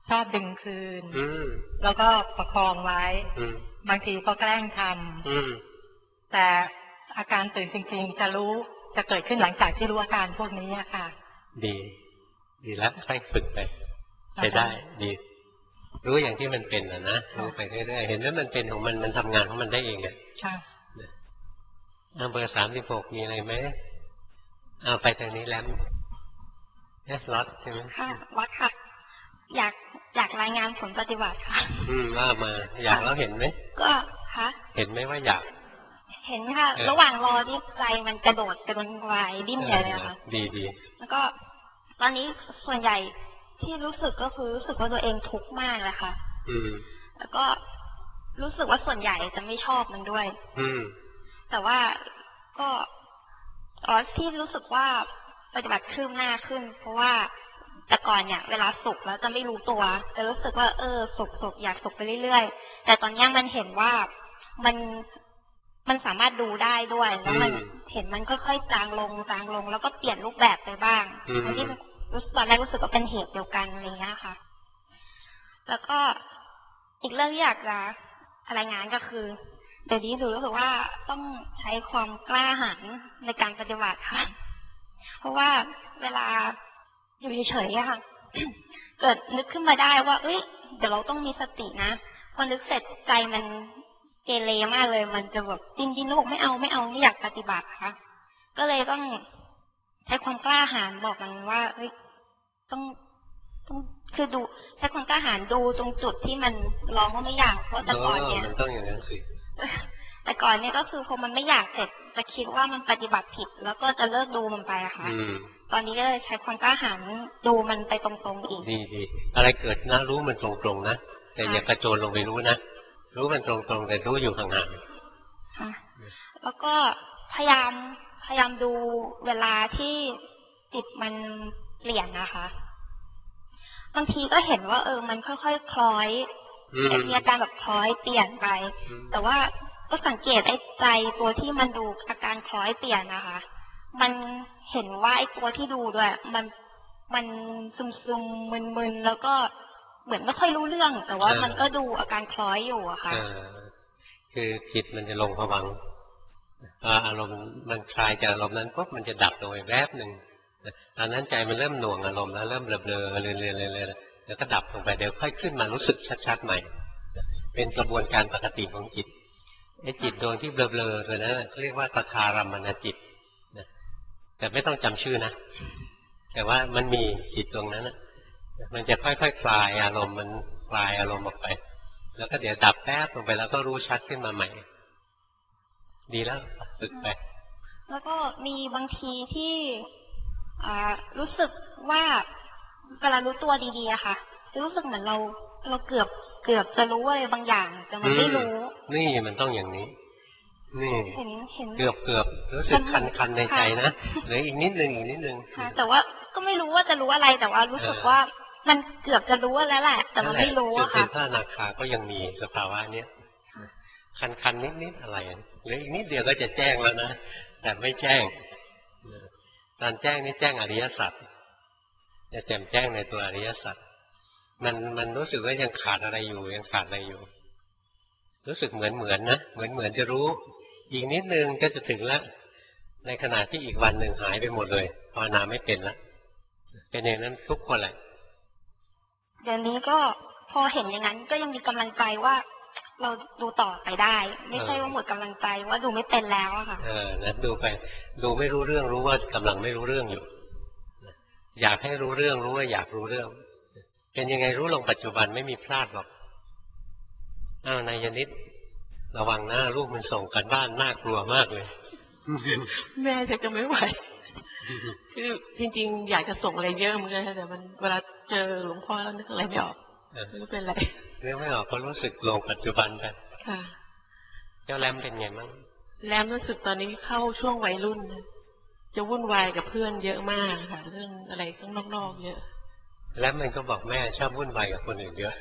ชอบดึงคืนอืมแล้วก็ประคองไว้อืมบางทีก็แกล้งทอืมำแต่อาการตื่นจริงๆจะรู้จะเกิดขึ้นหลังจากที่รู้อาการพวกนี้อะค่ะดี ดีแล้วค่อยฝึกไปใช้ได้ดี รู้อย่างที่มันเป็นนะนะรู้ไปเรื่อยๆเห็นว่ามันเป็นของมันมันทำงานของมันได้เองอ่ะค่ะเอาเบอร์สามสิบหกมีอะไรไหมเอาไปทางนี้แล้วเนี่ยล็อตใช่ไหมค่ะวัดค่ะ อยากอยากรายงานผลปฏิบัติค่ะอืมว่ามา อยากแล้วเห็นไหมก็ค่ะเห็นไหมว่าอยากเห็นค่ะ ระหว่างรอที่ใจมันกระโดดกระโดดวายดิ้นใหญ่เลยค่ะดีดีแล้วก็ตอนนี้ส่วนใหญ่ที่รู้สึกก็คือรู้สึกว่าตัวเองทุกข์มากเลยค่ะอืมแล้วก็รู้สึกว่าส่วนใหญ่จะไม่ชอบมันด้วยอืมแต่ว่าก็อ๋อที่รู้สึกว่าปฏิบัติคืบหน้าขึ้น เพราะว่าแต่ก่อนเนี่ยเวลาสุขแล้วจะไม่รู้ตัวจะรู้สึกว่าเออสุขสุขอยากสุขไปเรื่อยๆแต่ตอนนี้มันเห็นว่ามันมันสามารถดูได้ด้วยแล้วมันเห็นมันค่อยๆจางลงจางลง แล้วก็เปลี่ยนรูปแบบไปบ้างอันที่ตอนแรกรู้สึกว่าเป็นเหตุเดียวกันอะไรเงี้ยค่ะ แล้วก็อีกเรื่องที่อยากจะรายงานก็คือเดี๋ยวนี้หนูรู้สึกว่าต้องใช้ความกล้าหาญในการปฏิบัติค่ะ เพราะว่าเวลาอยู่เฉยๆอะค่ะ เกิดนึกขึ้นมาได้ว่าเอ้ยเดี๋ยวเราต้องมีสตินะพอนึกเสร็จใจมันเกเรมากเลยมันจะแบบดิ้นดิ้นแล้วบอกไม่เอาไม่เอาไม่อยากปฏิบัติค่ะก็เลยต้องใช้ความกล้าหาญบอกมันว่าเอ้ยต้องต้องคือดูใช้ความกล้าหาญดูตรงจุดที่มันร้องว่าไม่อยากเพราะแต่ก่อนเนี่ยมันต้องอย่างนั้นสิแต่ก่อนเนี่ยก็คือพอมันไม่อยากเสร็จจะคิดว่ามันปฏิบัติผิดแล้วก็จะเลิกดูมันไปอะค่ะตอนนี้ก็เลยใช้ความกล้าหาญดูมันไปตรงๆอีกดีดีอะไรเกิดนะรู้มันตรงๆนะแต่อย่ากระโจนลงไปรู้นะรู้มันตรงๆแต่รู้อยู่ห่างๆค่ะแล้วก็พยายามพยายามดูเวลาที่จิตมันเปลี่ยนนะคะบางทีก็เห็นว่าเออมันค่อยๆคล้อยมีอาการแบบคล้อยเปลี่ยนไปแต่ว่าก็สังเกตไอ้ใจตัวที่มันดูอาการคล้อยเปลี่ยนนะคะมันเห็นว่าไอ้ตัวที่ดูด้วยมันมันซึมๆมึนๆแล้วก็เหมือนไม่ค่อยรู้เรื่อง แต่ว่ามันก็ดูอาการคล้อยอยู่อะค่ะคือจิตมันจะลงภวังค์อารมณ์มันคลายจากอารมณ์นั้นปุ๊บมันจะดับลงไปแวบหนึ่งตอนนั้นใจมันเริ่มหน่วงอารมณ์แล้วเริ่มเบลอๆเรื่อยๆแล้วก็ดับลงไปเดี๋ยวค่อยขึ้นมารู้สึกชัดๆใหม่เป็นกระบวนการปกติของจิตไอ้จิตดวงที่เบลอๆตัวนั้นเขาเรียกว่าตถารัมมณจิตนะแต่ไม่ต้องจำชื่อนะแต่ว่ามันมีจิตดวงนั้นนะมันจะค่อยๆ ค, คลายอารมณ์มันคลายอารมณ์ออกไปแล้วก็เดี๋ยวดับแป๊บลงไปแล้วก็รู้ชัดขึ้นมาใหม่ดีแล้วฝึกไปแล้วก็มีบางทีที่รู้สึกว่าเวลารู้ตัวดีๆอะค่ะจะรู้สึกเหมือนเราเราเกือบเกือบจะรู้อะไรบางอย่างแต่มันไม่รู้นี่มันต้องอย่างนี้นี่เห็นเห็นเกือบเกือบรู้สึกคันคันในใจนะเหลืออีกนิดนึงอีกนิดนึงค่ะแต่ว่าก็ไม่รู้ว่าจะรู้อะไรแต่ว่ารู้สึกว่ามันเกือบจะรู้แล้วแหละแต่มันไม่รู้อะค่ะจุดเป็นพระอนาคาก็ยังมีสภาวะเนี้ยคันคันนิดนิดอะไรเหลืออีกนิดเดียวก็จะแจ้งแล้วนะแต่ไม่แจ้งตอนแจ้งนี่แจ้งอริยสัจจะแจ่มแจ้งในตัวอริยสัจมันมันรู้สึกว่ายังขาดอะไรอยู่ยังขาดอะไรอยู่รู้สึกเหมือนเหมือนนะเหมือนเหมือนจะรู้อีกนิดนึงก็จะถึงแล้วในขณะที่อีกวันหนึ่งหายไปหมดเลยภาวนาไม่เป็นแล้วเป็นอย่างนั้นทุกคนแหละเดี๋ยวนี้ก็พอเห็นอย่างนั้นก็ยังมีกำลังใจว่าเราดูต่อไปได้ไม่ใช่ว่าหมดกำลังใจว่าดูไม่เป็นแล้วอะค่ะเออนะดูไปดูไม่รู้เรื่องรู้ว่ากำลังไม่รู้เรื่องอยู่อยากให้รู้เรื่องรู้ว่าอยากรู้เรื่องเป็นยังไงรู้ลงปัจจุบันไม่มีพลาดหรอกอ้าวนายนิดระวังหน้าลูกมันส่งกันบ้านน่ากลัวมากเลยแม่จะจะไม่ไหวคือจริงๆอยากจะส่งอะไรเยอะเหมือนกันแต่มันเวลาเจอหลวงพ่อแล้วนึกอะไรไม่ออกไม่เป็นไรเรื่องไม่ออกก็รู้สึกลงปัจจุบันไปค่ะเจ้าแรมเป็นไงบ้างแรมรู้สึกตอนนี้เข้าช่วงวัยรุ่นจะวุ่นวายกับเพื่อนเยอะมากค่ะเรื่องอะไรข้างนอกๆเยอะแล้วมันก็บอกแม่ชอบวุ่นวายกับคนอื่นเยอะ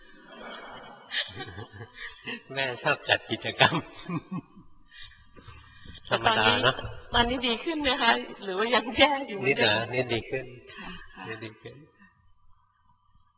แม่ชอบจัดกิจกรรมธรรมดาเนาะตอนนี้ดีขึ้นนะคะหรือว่ายังแย่อยู่นิดเหรอนิดดีขึ้นนิดดีขึ้น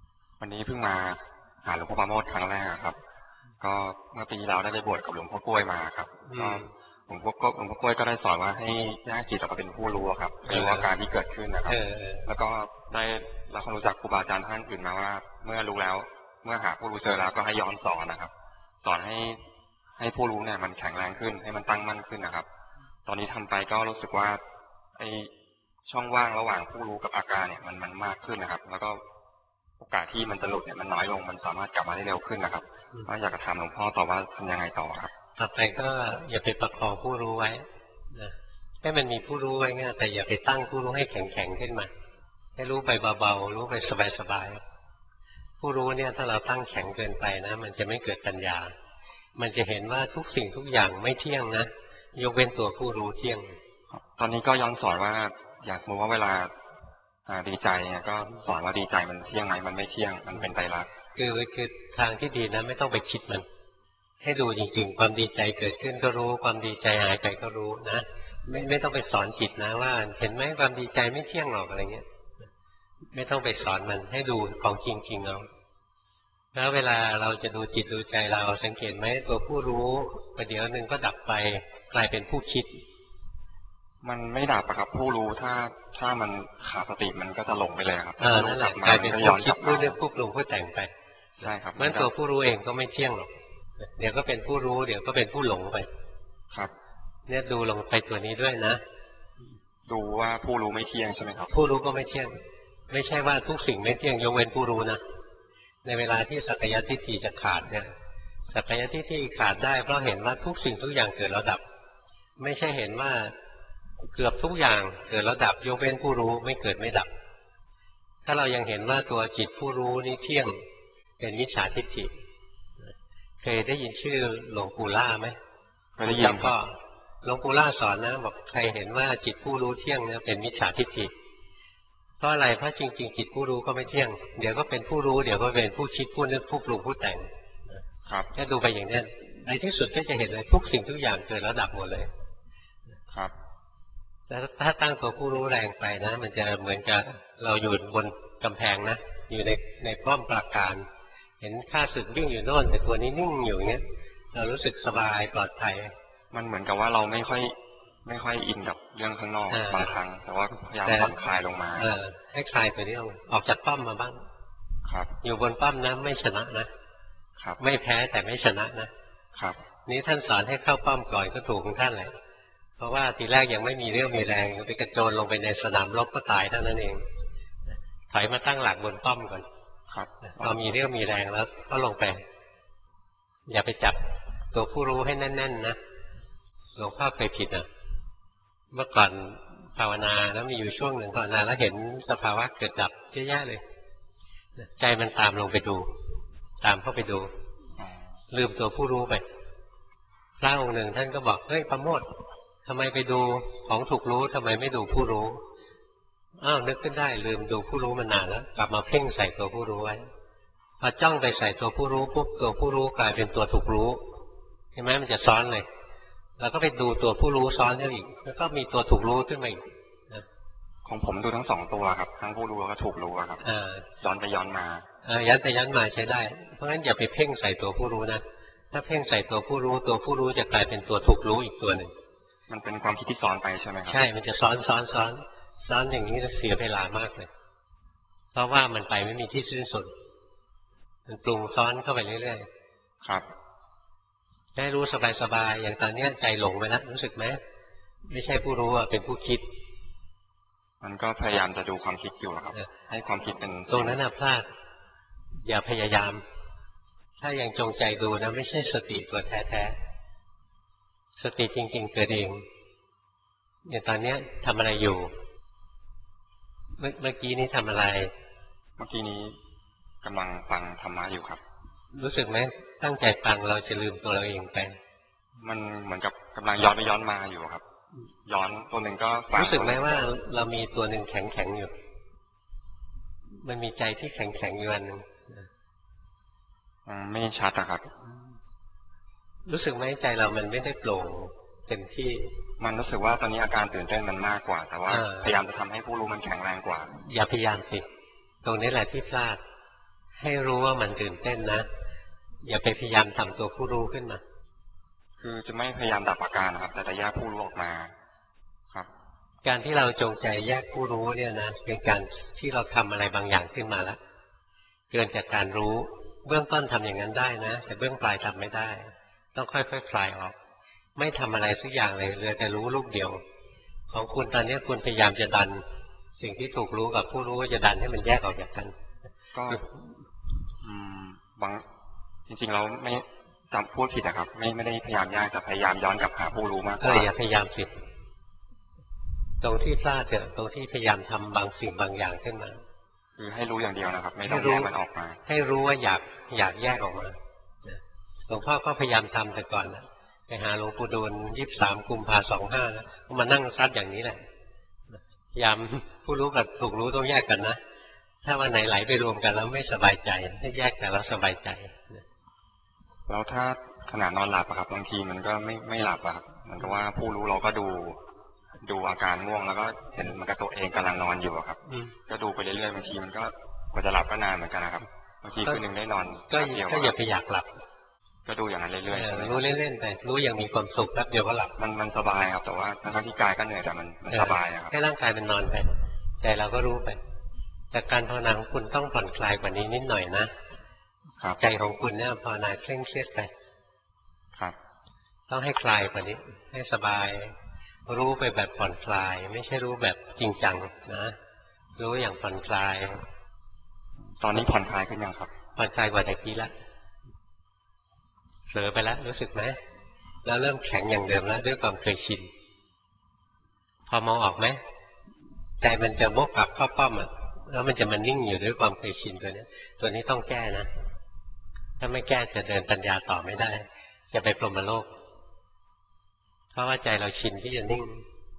วันนี้เพิ่งมาหาหลวงพ่อปราโมทย์ครั้งแรกครับก็เมื่อปีที่แล้วได้ไปบวชกับหลวงพ่อกล้วยมาครับก็หลวงพ่อหลวงพ่อกล้วยก็ได้สอนว่าให้แยกจิตออกมาเป็นผู้รู้ครับรู้อาการที่เกิดขึ้นนะครับแล้วก็ได้รับความรู้จักครูบาอาจารย์ท่านอื่นมาว่าเมื่อรู้แล้วเมื่อหาผู้รู้เจอแล้วก็ให้ย้อนสอนนะครับสอนให้ให้ผู้รู้เนี่ยมันแข็งแรงขึ้นให้มันตั้งมั่นขึ้นนะครับตอนนี้ทำไปก็รู้สึกว่าไอช่องว่างระหว่างผู้รู้กับอาการเนี่ยมันมันมากขึ้นนะครับแล้วก็โอกาสที่มันจะหลุดเนี่ยมันน้อยลงมันสามารถกลับมาได้เร็วขึ้นนะครับก็อยากจะถามหลวงพ่อต่อว่าทำยังไงต่อครับต่อไปก็อย่าไปประคองผู้รู้ไว้นะให้มันมีผู้รู้ไว้ง่ายแต่อย่าไปตั้งผู้รู้ให้แข็งแข็งขึ้นมาให้รู้ไปเบาๆรู้ไปสบายๆผู้รู้เนี่ยถ้าเราตั้งแข็งเกินไปนะมันจะไม่เกิดปัญญามันจะเห็นว่าทุกสิ่งทุกอย่างไม่เที่ยงนะยกเว้นตัวผู้รู้เที่ยงตอนนี้ก็ย้อนสอนว่าอยากรู้ว่าเวลาดีใจเนี่ยก็สอนว่าดีใจมันเที่ยงไหมมันไม่เที่ยงมันเป็นไตรลักษณ์คือคือทางที่ดีนะไม่ต้องไปคิดมันให้ดูจริงๆความดีใจเกิดขึ้นก็รู้ความดีใจหายไปก็รู้นะไม่ไม่ต้องไปสอนจิตนะว่าเห็นไหมความดีใจไม่เที่ยงหรอกอะไรเงี้ยไม่ต้องไปสอนมันให้ดูของจริงๆเอาแล้วเวลาเราจะดูจิตดูใจเราสังเกตไหมตัวผู้รู้ประเดี๋ยวหนึ่งก็ดับไปกลายเป็นผู้คิดมันไม่ดับอะครับผู้รู้ถ้าถ้ามันขาดสติมันก็จะหลงไปเลยครับอ่านั่นแหละกลายเป็นผู้คิดผู้เรื่องผู้ปรุงผู้แต่งไปใช่ครับเพราะฉะนั้นตัวผู้รู้เองก็ไม่เที่ยงหรอกเดี๋ยวก็เป็นผู้รู้เดี๋ยวก็เป็นผู้หลงไปครับเนี่ยดูลงไปตัวนี้ด้วยนะดูว่าผู้รู้ไม่เที่ยงใช่ไหมครับผู้รู้ก็ไม่เที่ยงไม่ใช่ว่าทุกสิ่งไม่เที่ยงยกเว้นผู้รู้นะในเวลาที่สักยทิฏฐิจะขาดเนี่ยสักยทิฏฐิขาดได้เพราะเห็นว่าทุกสิ่งทุกอย่างเกิดแล้วดับไม่ใช่เห็นว่าเกือบทุกอย่างเกิดแล้วดับยกเว้นผู้รู้ไม่เกิดไม่ดับถ้าเรายังเห็นว่าตัวจิตผู้รู้นี้เที่ยงเป็นมิจฉาทิฏฐิเคยได้ยินชื่อหลวงปู่ล่าไหมไม่ได้ยินก็หลวงปู่ล่าสอนนะบอกใครเห็นว่าจิตผู้รู้เที่ยงเนี่ยเป็นมิจฉาทิฏฐิเพราะอะไรเพราะจริงๆจิตผู้รู้ก็ไม่เที่ยงเดี๋ยวก็เป็นผู้รู้เดี๋ยวก็เป็นผู้คิดผู้นึกผู้ปรุงผู้แต่งครับแค่ดูไปอย่างนี้ในที่สุดก็จะเห็นเลยทุกสิ่งทุกอย่างเกิดแล้วดับหมดเลยครับแต่ถ้าตั้งตัวผู้รู้แรงไปนะมันจะเหมือนกับเราอยู่บนกำแพงนะอยู่ในในป้อมปราการเห็นข้าศึกวิ่งอยู่โน่นแต่ตัวนี้นิ่งอยู่อย่างเงี้ยเรารู้สึกสบายปลอดภัยมันเหมือนกับว่าเราไม่ค่อยไม่ค่อยอินกับเรื่องข้างนอกบางครั้งแต่ว่าพยายามผ่อนคลายลงมาเออให้คลายตัวนี้ลงออกจากป้อมมาบ้างครับอยู่บนป้อมนะไม่ชนะนะครับไม่แพ้แต่ไม่ชนะนะครับนี้ท่านสอนให้เข้าป้อมก่อนก็ถูกของท่านแหละเพราะว่าทีแรกยังไม่มีเรี่ยวมีแรงไปกระโจนลงไปในสนามรบก็ตายเท่านั้นเองถอยมาตั้งหลักบนป้อมก่อนครับพอมีเรี่ยวมีแรงแล้วก็ลงไปอย่าไปจับตัวผู้รู้ให้แน่นๆนะหลวงพ่อเคยผิดอ่ะเมื่อก่อนภาวนาแล้วมีอยู่ช่วงหนึ่งภาวนาแล้วเห็นสภาวะเกิดดับเยอะแยะเลยใจมันตามลงไปดูตามเข้าไปดูลืมตัวผู้รู้ไปพระองค์หนึ่งท่านก็บอกเฮ้ยประโมททำไมไปดูของถูกรู้ทำไมไม่ดูผู้รู้อ้าวนึกขึ้นได้ลืมดูผู้รู้มานานแล้วกลับมาเพ่งใส่ตัวผู้รู้ไว้พอจ้องไปใส่ตัวผู้รู้ปุ๊บตัวผู้รู้กลายเป็นตัวถูกรู้เห็นไหมมันจะซ้อนเลยแล้วก็ไปดูตัวผู้รู้ซ้อนเข้าอีกแล้วก็มีตัวถูกรู้ขึ้นมาอีกของผมดูทั้งสองตัวครับทั้งผู้รู้แล้วก็ถูกรู้ครับย้อนไปย้อนมาย้อนไปย้อนมาใช้ได้เพราะงั้นอย่าไปเพ่งใส่ตัวผู้รู้นะถ้าเพ่งใส่ตัวผู้รู้ตัวผู้รู้จะกลายเป็นตัวถูกรู้อีกตัวหนึ่งมันเป็นความคิดที่ซ้อนไปใช่ไหมครับใช่มันจะซ้อนซ้อนซ้อนซ้อนอย่างนี้จะเสียเวลามากเลยเพราะว่ามันไปไม่มีที่สิ้นสุดมันปรุงซ้อนเข้าไปเรื่อยๆครับให้รู้สบายๆอย่างตอนนี้ใจหลงไปแล้วรู้สึกไหมไม่ใช่ผู้รู้อ่ะเป็นผู้คิดมันก็พยายามจะดูความคิดอยู่ครับให้ความคิดเป็นตรงนั้นน่ะพลาดอย่าพยายามถ้ายังจงใจดูนะไม่ใช่สติตัวแท้ๆสติจริงๆเกิดเองอย่างตอนนี้ทำอะไรอยู่เมื่อเมื่อกี้นี้ทำอะไรเมื่อกี้นี้กำลังฟังธรรมะอยู่ครับรู้สึกไหมตั้งใจฟังเราจะลืมตัวเราเองไปมันเหมือนกับกำลังย้อนไปย้อนมาอยู่ครับย้อนตัวหนึ่งก็รู้สึกไหมว่าเรามีตัวหนึ่งแข็งแข็งอยู่มันมีใจที่แข็งแข็งอยู่อันหนึ่งไม่ชัดครับรู้สึกไหมใจเรามันไม่ได้โปร่งเต็มที่มันรู้สึกว่าตอนนี้อาการตื่นเต้นมันมากกว่าแต่ว่าพยายามจะทำให้ผู้รู้มันแข็งแรงกว่าอย่าพยายามสิตรงนี้แหละที่พลาดให้รู้ว่ามันตื่นเต้นนะอย่าไปพยายามทำตัวผู้รู้ขึ้นมาคือจะไม่พยายามดับอาการนะครับแต่จะแยกผู้รู้ออกมาครับการที่เราจงใจแยกผู้รู้เนี่ยนะเป็นการที่เราทำอะไรบางอย่างขึ้นมาแล้วเกินจากการรู้เบื้องต้นทำอย่างนั้นได้นะแต่เบื้องปลายทำไม่ได้ต้องค่อยๆ คลายออกไม่ทำอะไรสักอย่างเลยเหลือแต่รู้ลูกเดียวของคุณตอนนี้คุณพยายามจะดันสิ่งที่ถูกรู้กับผู้รู้จะดันให้มันแยกออกจากกันก็อืมบางจริงๆเราไม่จำพูดผิดนะครับไม่ไม่ได้พยายามแยกแต่พยายามย้อนกลับหาผู้รู้มากกว่าอย่าพยายามผิดตรงที่พลาดเถอะตรงที่พยายามทำบางสิ่งบางอย่างขึ้นมาคือให้รู้อย่างเดียวนะครับไม่ต้องแยกมันออกมาให้รู้ว่าอยากอยากแยกออกมาหลวงพ่อก็พยายามทำแต่ก่อนนะไปหาหลวงปู่ดูลยี่สิบสามกุมภาสองห้านะก็มานั่งซัดอย่างนี้แหละพยายามผู้รู้กับถูกรู้ต้องแยกกันนะถ้าวันไหนไหลไปรวมกันแล้วไม่สบายใจให้แยกแต่เราสบายใจแล้วถ้าขณะนอนหลับอะครับบางทีมันก็ไม่ไม่หลับอะครับมันก็ว่าผู้รู้เราก็ดูดูอาการง่วงแล้วก็เห็นมันกับตัวเองกำลังนอนอยู่ครับก็ดูไปเรื่อยๆบางทีมันก็กว่าจะหลับก็นานเหมือนกันนะครับบางทีคืนหนึ่งได้นอนก็ก็อย่าไปอยากหลับก็ดูอย่างนั้นเรื่อยๆรู้เล่นๆแต่รู้อย่างมีความสุขแป๊บเดียวก็หลับมันมันสบายครับแต่ว่าทั้งที่กายก็เหนื่อยแต่มันมันสบายครับให้ร่างกายมันนอนไปใจเราก็รู้ไปแต่การภาวนาของคุณต้องผ่อนคลายกว่านี้นิดหน่อยนะใจของคุณเนี่ยภาวนาเคร่งเครียดไปครับต้องให้คลายกว่านี้ให้สบายรู้ไปแบบผ่อนคลายไม่ใช่รู้แบบจริงจังนะรู้อย่างผ่อนคลายตอนนี้ผ่อนคลายขึ้นยังครับผ่อนคลายกว่าแต่กี้ละเผลอไปแล้วรู้สึกไหมแล้วเริ่มแข็งอย่างเดิมแล้วด้วยความเคยชินพอมองออกไหมใจมันจะวกกลับเข้าป้อมอ่ะแล้วมันจะมันนิ่งอยู่ด้วยความเคยชินตัวนี้ตัวนี้ต้องแก้นะถ้าไม่แก้จะเดินปัญญาต่อไม่ได้จะไปพรหมโลกเพราะว่าใจเราชินที่จะนิ่ง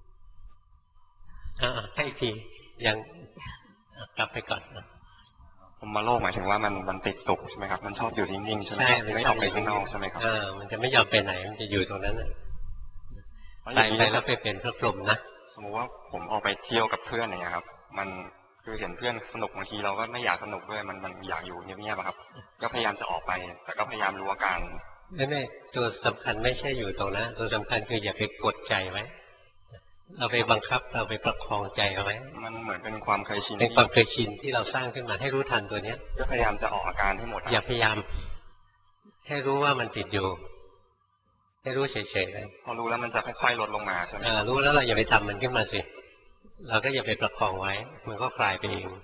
อ่าให้ทียังกลับไปก่อนพรหมโลกหมายถึงว่ามันมันติดสุขใช่ไหมครับมันชอบอยู่นิ่งๆใช่ไหมไม่ออกไปข้างนอกใช่ไหมครับอ่ามันจะไม่ยอมไปไหนมันจะอยู่ตรงนั้นไปไปแล้วไปเป็นพระพรหมนะสมมติว่าผมออกไปเที่ยวกับเพื่อนอย่างเงี้ยครับมันคือเห็นเพื่อนสนุกบางทีเราก็ไม่อยากสนุกด้วยมันมันอยากอยู่เงียบๆครับก็พยายามจะออกไปแต่ก็พยายามรู้อาการไม่ไม่ตัวสำคัญไม่ใช่อยู่ตรงนั้นตัวสำคัญคืออย่าไปกดใจไว้เราไปบังคับเราไปประคองใจเอาไว้มันเหมือนเป็นความเคยชินเป็นความเคยชินที่เราสร้างขึ้นมาให้รู้ทันตัวเนี้ยก็พยายามจะออกอาการให้หมดอย่าพยายามให้รู้ว่ามันติดอยู่ให้รู้เฉยๆเลยพอรู้แล้วมันจะค่อยๆลดลงมาใช่ไหมรู้แล้วเราอย่าไปทำมันขึ้นมาสิเราก็อย่าไปประคองไว้มันก็คลายไปเอง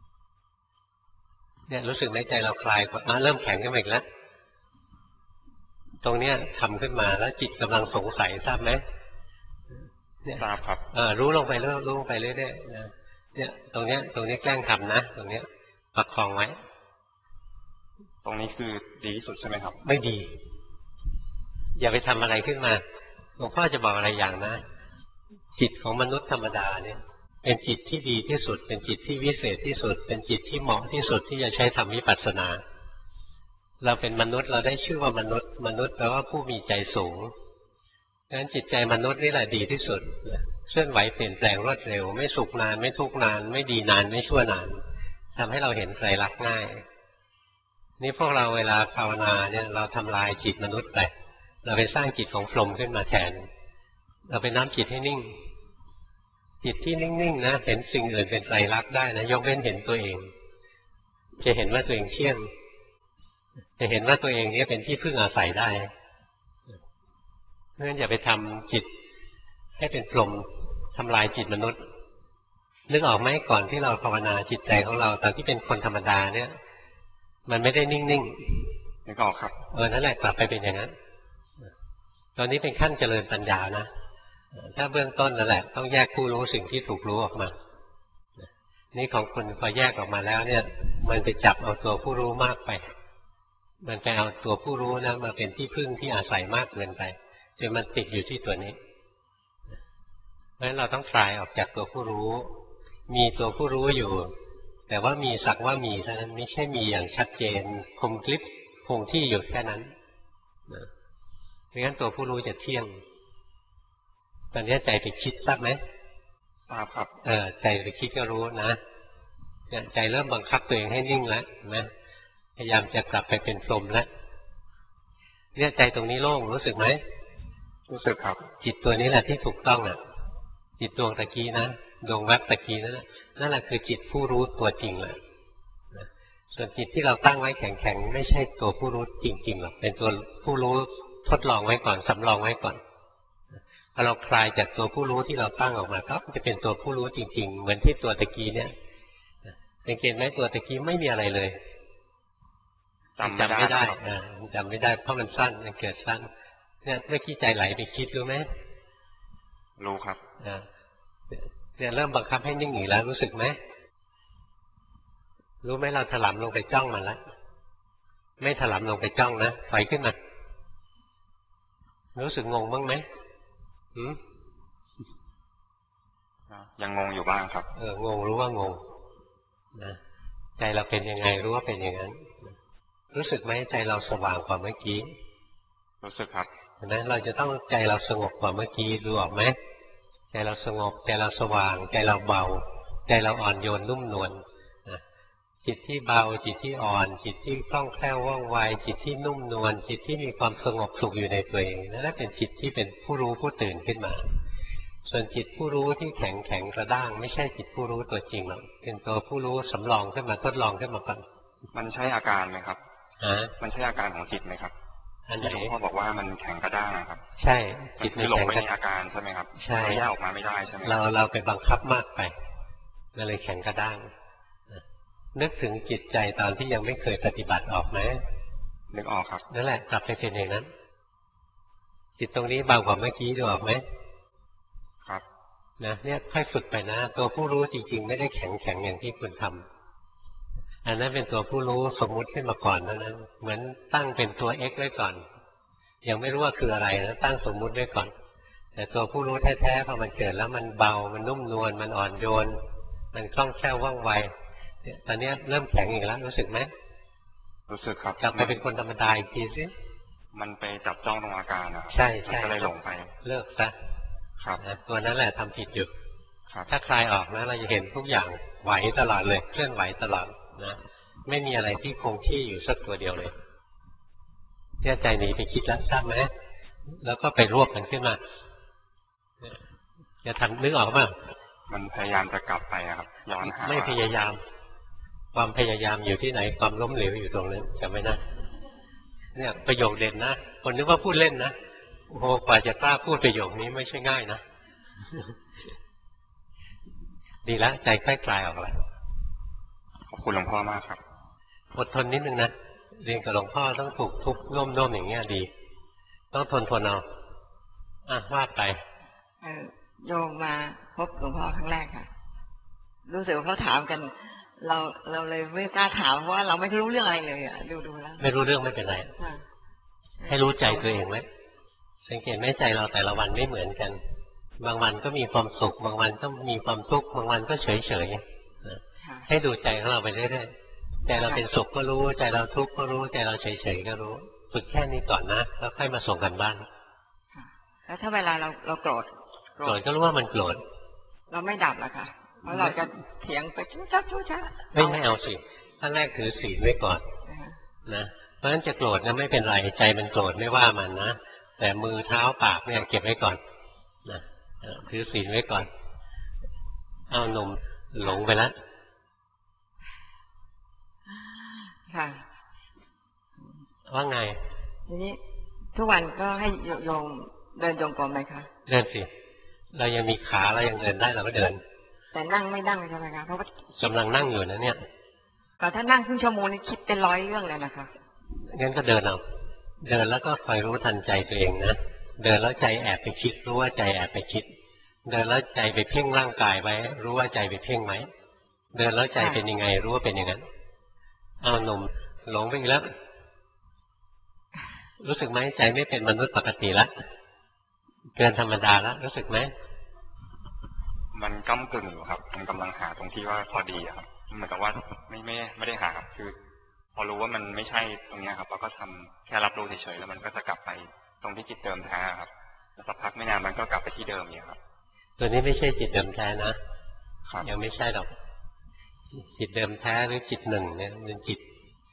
เนี่ยรู้สึกในใจเราคลายกว่าเริ่มแข็งขึ้นมาอีกแล้วตรงเนี้ยทำขึ้นมาแล้วจิตกำลังสงสัยทราบไหมทราบครับเออรู้ลงไปเรื่อยรู้ลงไปเรื่อยๆเนี่ยตรงเนี้ยตรงนี้แกล้งทำนะตรงเนี้ยประคองไว้ตรงนี้คือดีที่สุดใช่ไหมครับไม่ดีอย่าไปทำอะไรขึ้นมาหลวงพ่อจะบอกอะไรอย่างนะจิตของมนุษย์ธรรมดาเนี่ยเป็นจิตที่ดีที่สุดเป็นจิตที่วิเศษที่สุดเป็นจิตที่เหมาะที่สุดที่จะใช้ทำวิปัสสนาเราเป็นมนุษย์เราได้ชื่อว่ามนุษย์มนุษย์แปลว่าผู้มีใจสูงดังนั้นจิตใจมนุษย์นี่แหละดีที่สุดเคลื่อนไหวเปลี่ยนแปลงรวดเร็วไม่สุขนานไม่ทุกข์นานไม่ดีนานไม่ชั่วนานทำให้เราเห็นไตรลักษณ์ง่ายนี่พวกเราเวลาภาวนาเนี่ยเราทำลายจิตมนุษย์ไปเราไปสร้างจิตของพรหมขึ้นมาแทนเราไปน้ำจิตให้นิ่งจิตที่นิ่งๆนะเห็นสิ่งอื่นเป็นไตรลักษณ์ได้นะยกเว้นเห็นตัวเองจะเห็นว่าตัวเองเที่ยงจะเห็นว่าตัวเองนี้เป็นที่พึ่งอาศัยได้เพราะฉะนั้นอย่าไปทำจิตให้เป็นพรหมทำลายจิตมนุษย์นึกออกไหมก่อนที่เราภาวนาจิตใจของเราตอนที่เป็นคนธรรมดาเนี่ยมันไม่ได้นิ่งๆนึกออกครับเออนั่นแหละกลับไปเป็นอย่างนั้นตอนนี้เป็นขั้นเจริญปัญญานะถ้าเบื้องต้นนั่นแหละต้องแยกผู้รู้สิ่งที่ถูกรู้ออกมานี่ของคุณพอแยกออกมาแล้วเนี่ยมันไปจับเอาตัวผู้รู้มากไปมันไปเอาตัวผู้รู้นะมาเป็นที่พึ่งที่อาศัยมากเกินไปจนมันติดอยู่ที่ตัวนี้เพราะฉะนั้นเราต้องคลายออกจากตัวผู้รู้มีตัวผู้รู้อยู่แต่ว่ามีสักว่ามีเท่านั้นไม่ใช่มีอย่างชัดเจนคมกริบคงที่อยู่แค่นั้นไม่งั้นตัวผู้รู้จะเที่ยงตอนนี้ใจไปคิดทราบไหมทราบครับเออใจไปคิดก็รู้นะใจเริ่มบังคับตัวเองให้นิ่งแล้วนะพยายามจะกลับไปเป็นพรหมแล้วเนี่ยใจตรงนี้โล่งรู้สึกไหมรู้สึกครับจิตตัวนี้แหละที่ถูกต้องน่ะจิตดวงตะกี้นะดวงแวบตะกี้นั่นแหละนั่นแหละคือจิตผู้รู้ตัวจริงแหละส่วนจิตที่เราตั้งไว้แข็งๆไม่ใช่ตัวผู้รู้จริงๆหรอกเป็นตัวผู้รู้ทดลองไว้ก่อนสำรองไว้ก่อนพอเราคลายจากตัวผู้รู้ที่เราตั้งออกมาก็จะเป็นตัวผู้รู้จริงๆเหมือนที่ตัวตะกี้เนี่ยสังเกตไหมตัวตะกี้ไม่มีอะไรเลยจำไม่ได้อ่าจำไม่ได้เพราะมันสั้นมันเกิดสั้นเนี่ยเมื่อกี้ใจไหลไปคิดรู้ไหมรู้ครับอ่าเนี่ยเริ่มบังคับให้นิ่งอีกแล้วรู้สึกไหมรู้ไหมเราถลำลงไปจ้องมันแล้วไม่ถลำลงไปจ้องนะไฟขึ้นมารู้สึกงงบ้างไหมหืมยังงงอยู่บ้างครับเอองงรู้ว่างงนะใจเราเป็นยังไงรู้ว่าเป็นอย่างนั้นรู้สึกไหมใจเราสว่างกว่าเมื่อกี้รู้สึกครับนะเราจะต้องใจเราสงบกว่าเมื่อกี้รู้ออกไหมใจเราสงบใจเราสว่างใจเราเบาใจเราอ่อนโยนนุ่มนวลนะจิตที่เบาจิตที่อ่อนจิตที่คล่องแคล่วว่องไวจิตที่นุ่มนวลจิตที่มีความสงบสุขอยู่ในตัวเองนั่นเป็นจิตที่เป็นผู้รู้ผู้ตื่นขึ้นมาส่วนจิตผู้รู้ที่แข็งแข็งกระด้างไม่ใช่จิตผู้รู้ตัวจริงหรอกเป็นตัวผู้รู้สำรองขึ้นมาทดลองขึ้นมาก่อนมันใช่อาการไหมครับฮะมันใช่อาการของจิตไหมครับที่หลวงพ่อบอกว่ามันแข็งกระด้างครับใช่จิตมันหลงไปในอาการใช่ไหมครับใช่แยกออกมาไม่ได้ใช่ไหมเราเราไปบังคับมากไปนั่นเลยแข็งกระด้างนึกถึงจิตใจตอนที่ยังไม่เคยปฏิบัติออกไหมนึกออกครับนั่นแหละกลับไปเป็นอย่างนั้นจิตตรงนี้เบากว่าเมื่อกี้ดูออกไหมครับนะเนี่ยค่อยฝึกไปนะตัวผู้รู้จริงๆไม่ได้แข็งแข็งอย่างที่คุณทำอันนั้นเป็นตัวผู้รู้สมมุติขึ้นมาก่อนนั้นเหมือนตั้งเป็นตัว x ไว้ก่อนยังไม่รู้ว่าคืออะไรนะตั้งสมมุติไว้ก่อนแต่ตัวผู้รู้แท้ๆพอมันเกิดแล้วมันเบามันนุ่มนวลมันอ่อนโยนมันคล่องแคล่วว่องไวตอนนี้เริ่มแข็งอีกแล้วรู้สึกไหมรู้สึกครับกลับไปเป็นคนธรรมดาอีกทีสิมันไปจับจ้องตรงอาการนะใช่ใช่ก็เลยหลงไปเลิกซะครับตัวนั้นแหละทำผิดอยู่ถ้าคลายออกนะเราจะเห็นทุกอย่างไหวตลอดเลยเคลื่อนไหวตลอดนะไม่มีอะไรที่คงที่อยู่สักตัวเดียวเลยเนี่ยใจหนีไปคิดแล้วทราบไหมแล้วก็ไปรวบมันขึ้นมาจะทำนึกออกป่ะมันพยายามจะกลับไปครับย้อนหาไม่พยายามความพยายามอยู่ที่ไหนความล้มเหลวอยู่ตรงนั้นจำไว้นะเนี่ยประโยคเด่นนะคนนึกว่าพูดเล่นนะโอ้โหกว่าจะกล้าพูดประโยคนี้ไม่ใช่ง่ายนะดีแล้วใจใกล้คลายออกแล้วขอบคุณหลวงพ่อมากครับอดทนนิดนึงนะเรียนกับหลวงพ่อต้องถูกทุบร่วมๆอย่างเงี้ยดีต้องทนทนเอาอ่ะว่าไปโยมมาพบหลวงพ่อครั้งแรกค่ะรู้สึกว่าเขาถามกันเราเราเลยไม่กล้าถามเพราะว่าเราไม่รู้เรื่องอะไรเลยอ่ะดูดูแล้วไม่รู้เรื่องไม่เป็นไรให้รู้ใจตัวเองไหมสังเกตไหมใจเราแต่ละวันไม่เหมือนกันบางวันก็มีความสุขบางวันก็มีความทุกข์บางวันก็เฉยเฉยให้ดูใจของเราไปเรื่อยๆใจเราเป็นสุขก็รู้ใจเราทุกข์ก็รู้ใจเราเฉยเฉยก็รู้ฝึกแค่นี้ก่อนนะแล้วค่อยมาส่งกันบ้านแล้วถ้าเวลาเราเราโกรธโกรธก็รู้ว่ามันโกรธเราไม่ดับละค่ะเพราะเราจะเถียงไปชู้ช้าชู้ช้าไม่ไม่เอาสิขั้นแรกถือศีลไว้ก่อนนะเพราะฉะนั้นจะโกรธนะไม่เป็นไรใจมันโกรธไม่ว่ามันนะแต่มือเท้าปากเนี่ยเก็บไว้ก่อนนะถือศีลไว้ก่อนเอาหนุ่มหลงไปแล้วค่ะว่าไงทีนี้ทุกวันก็ให้โยมเดินจงกรมไหมคะเดินสิเรายังมีขาเรายังเดินได้เราก็เดินแต่นั่งไม่นั่งใช่ไหมคะเพราะว่ากำลังนั่งอยู่นะเนี่ยแต่ถ้านั่งครึ่งชั่วโมงนี่คิดเป็นร้อยเรื่องเลยนะคะงั้นก็เดินเอาเดินแล้วก็คอยรู้ทันใจตัวเองนะเดินแล้วใจแอบไปคิดรู้ว่าใจแอบไปคิดเดินแล้วใจไปเพ่งร่างกายไว้รู้ว่าใจไปเพ่งไหมเดินแล้วใจเป็นยังไงรู้ว่าเป็นอย่างนั้นเอาหนุ่มหลงไปอีกแล้วรู้สึกไหมใจไม่เป็นมนุษย์ปกติแล้วเกินธรรมดาแล้วรู้สึกไหมมันก้ำกึ่งอยู่ครับมันกำลังหาตรงที่ว่าพอดีครับเหมือนกับว่าไม่ไม่ไม่ได้หาครับคือพอรู้ว่ามันไม่ใช่ตรงนี้ครับเราก็ทำแค่รับรู้เฉยๆแล้วมันก็จะกลับไปตรงที่จิตเดิมแท้ครับสักพักไม่นานมันก็กลับไปที่เดิมเนี่ยครับตัวนี้ไม่ใช่จิตเดิมแท้นะยังไม่ใช่หรอกจิตเดิมแท้หรือจิตหนึ่งเนี่ยเป็นจิต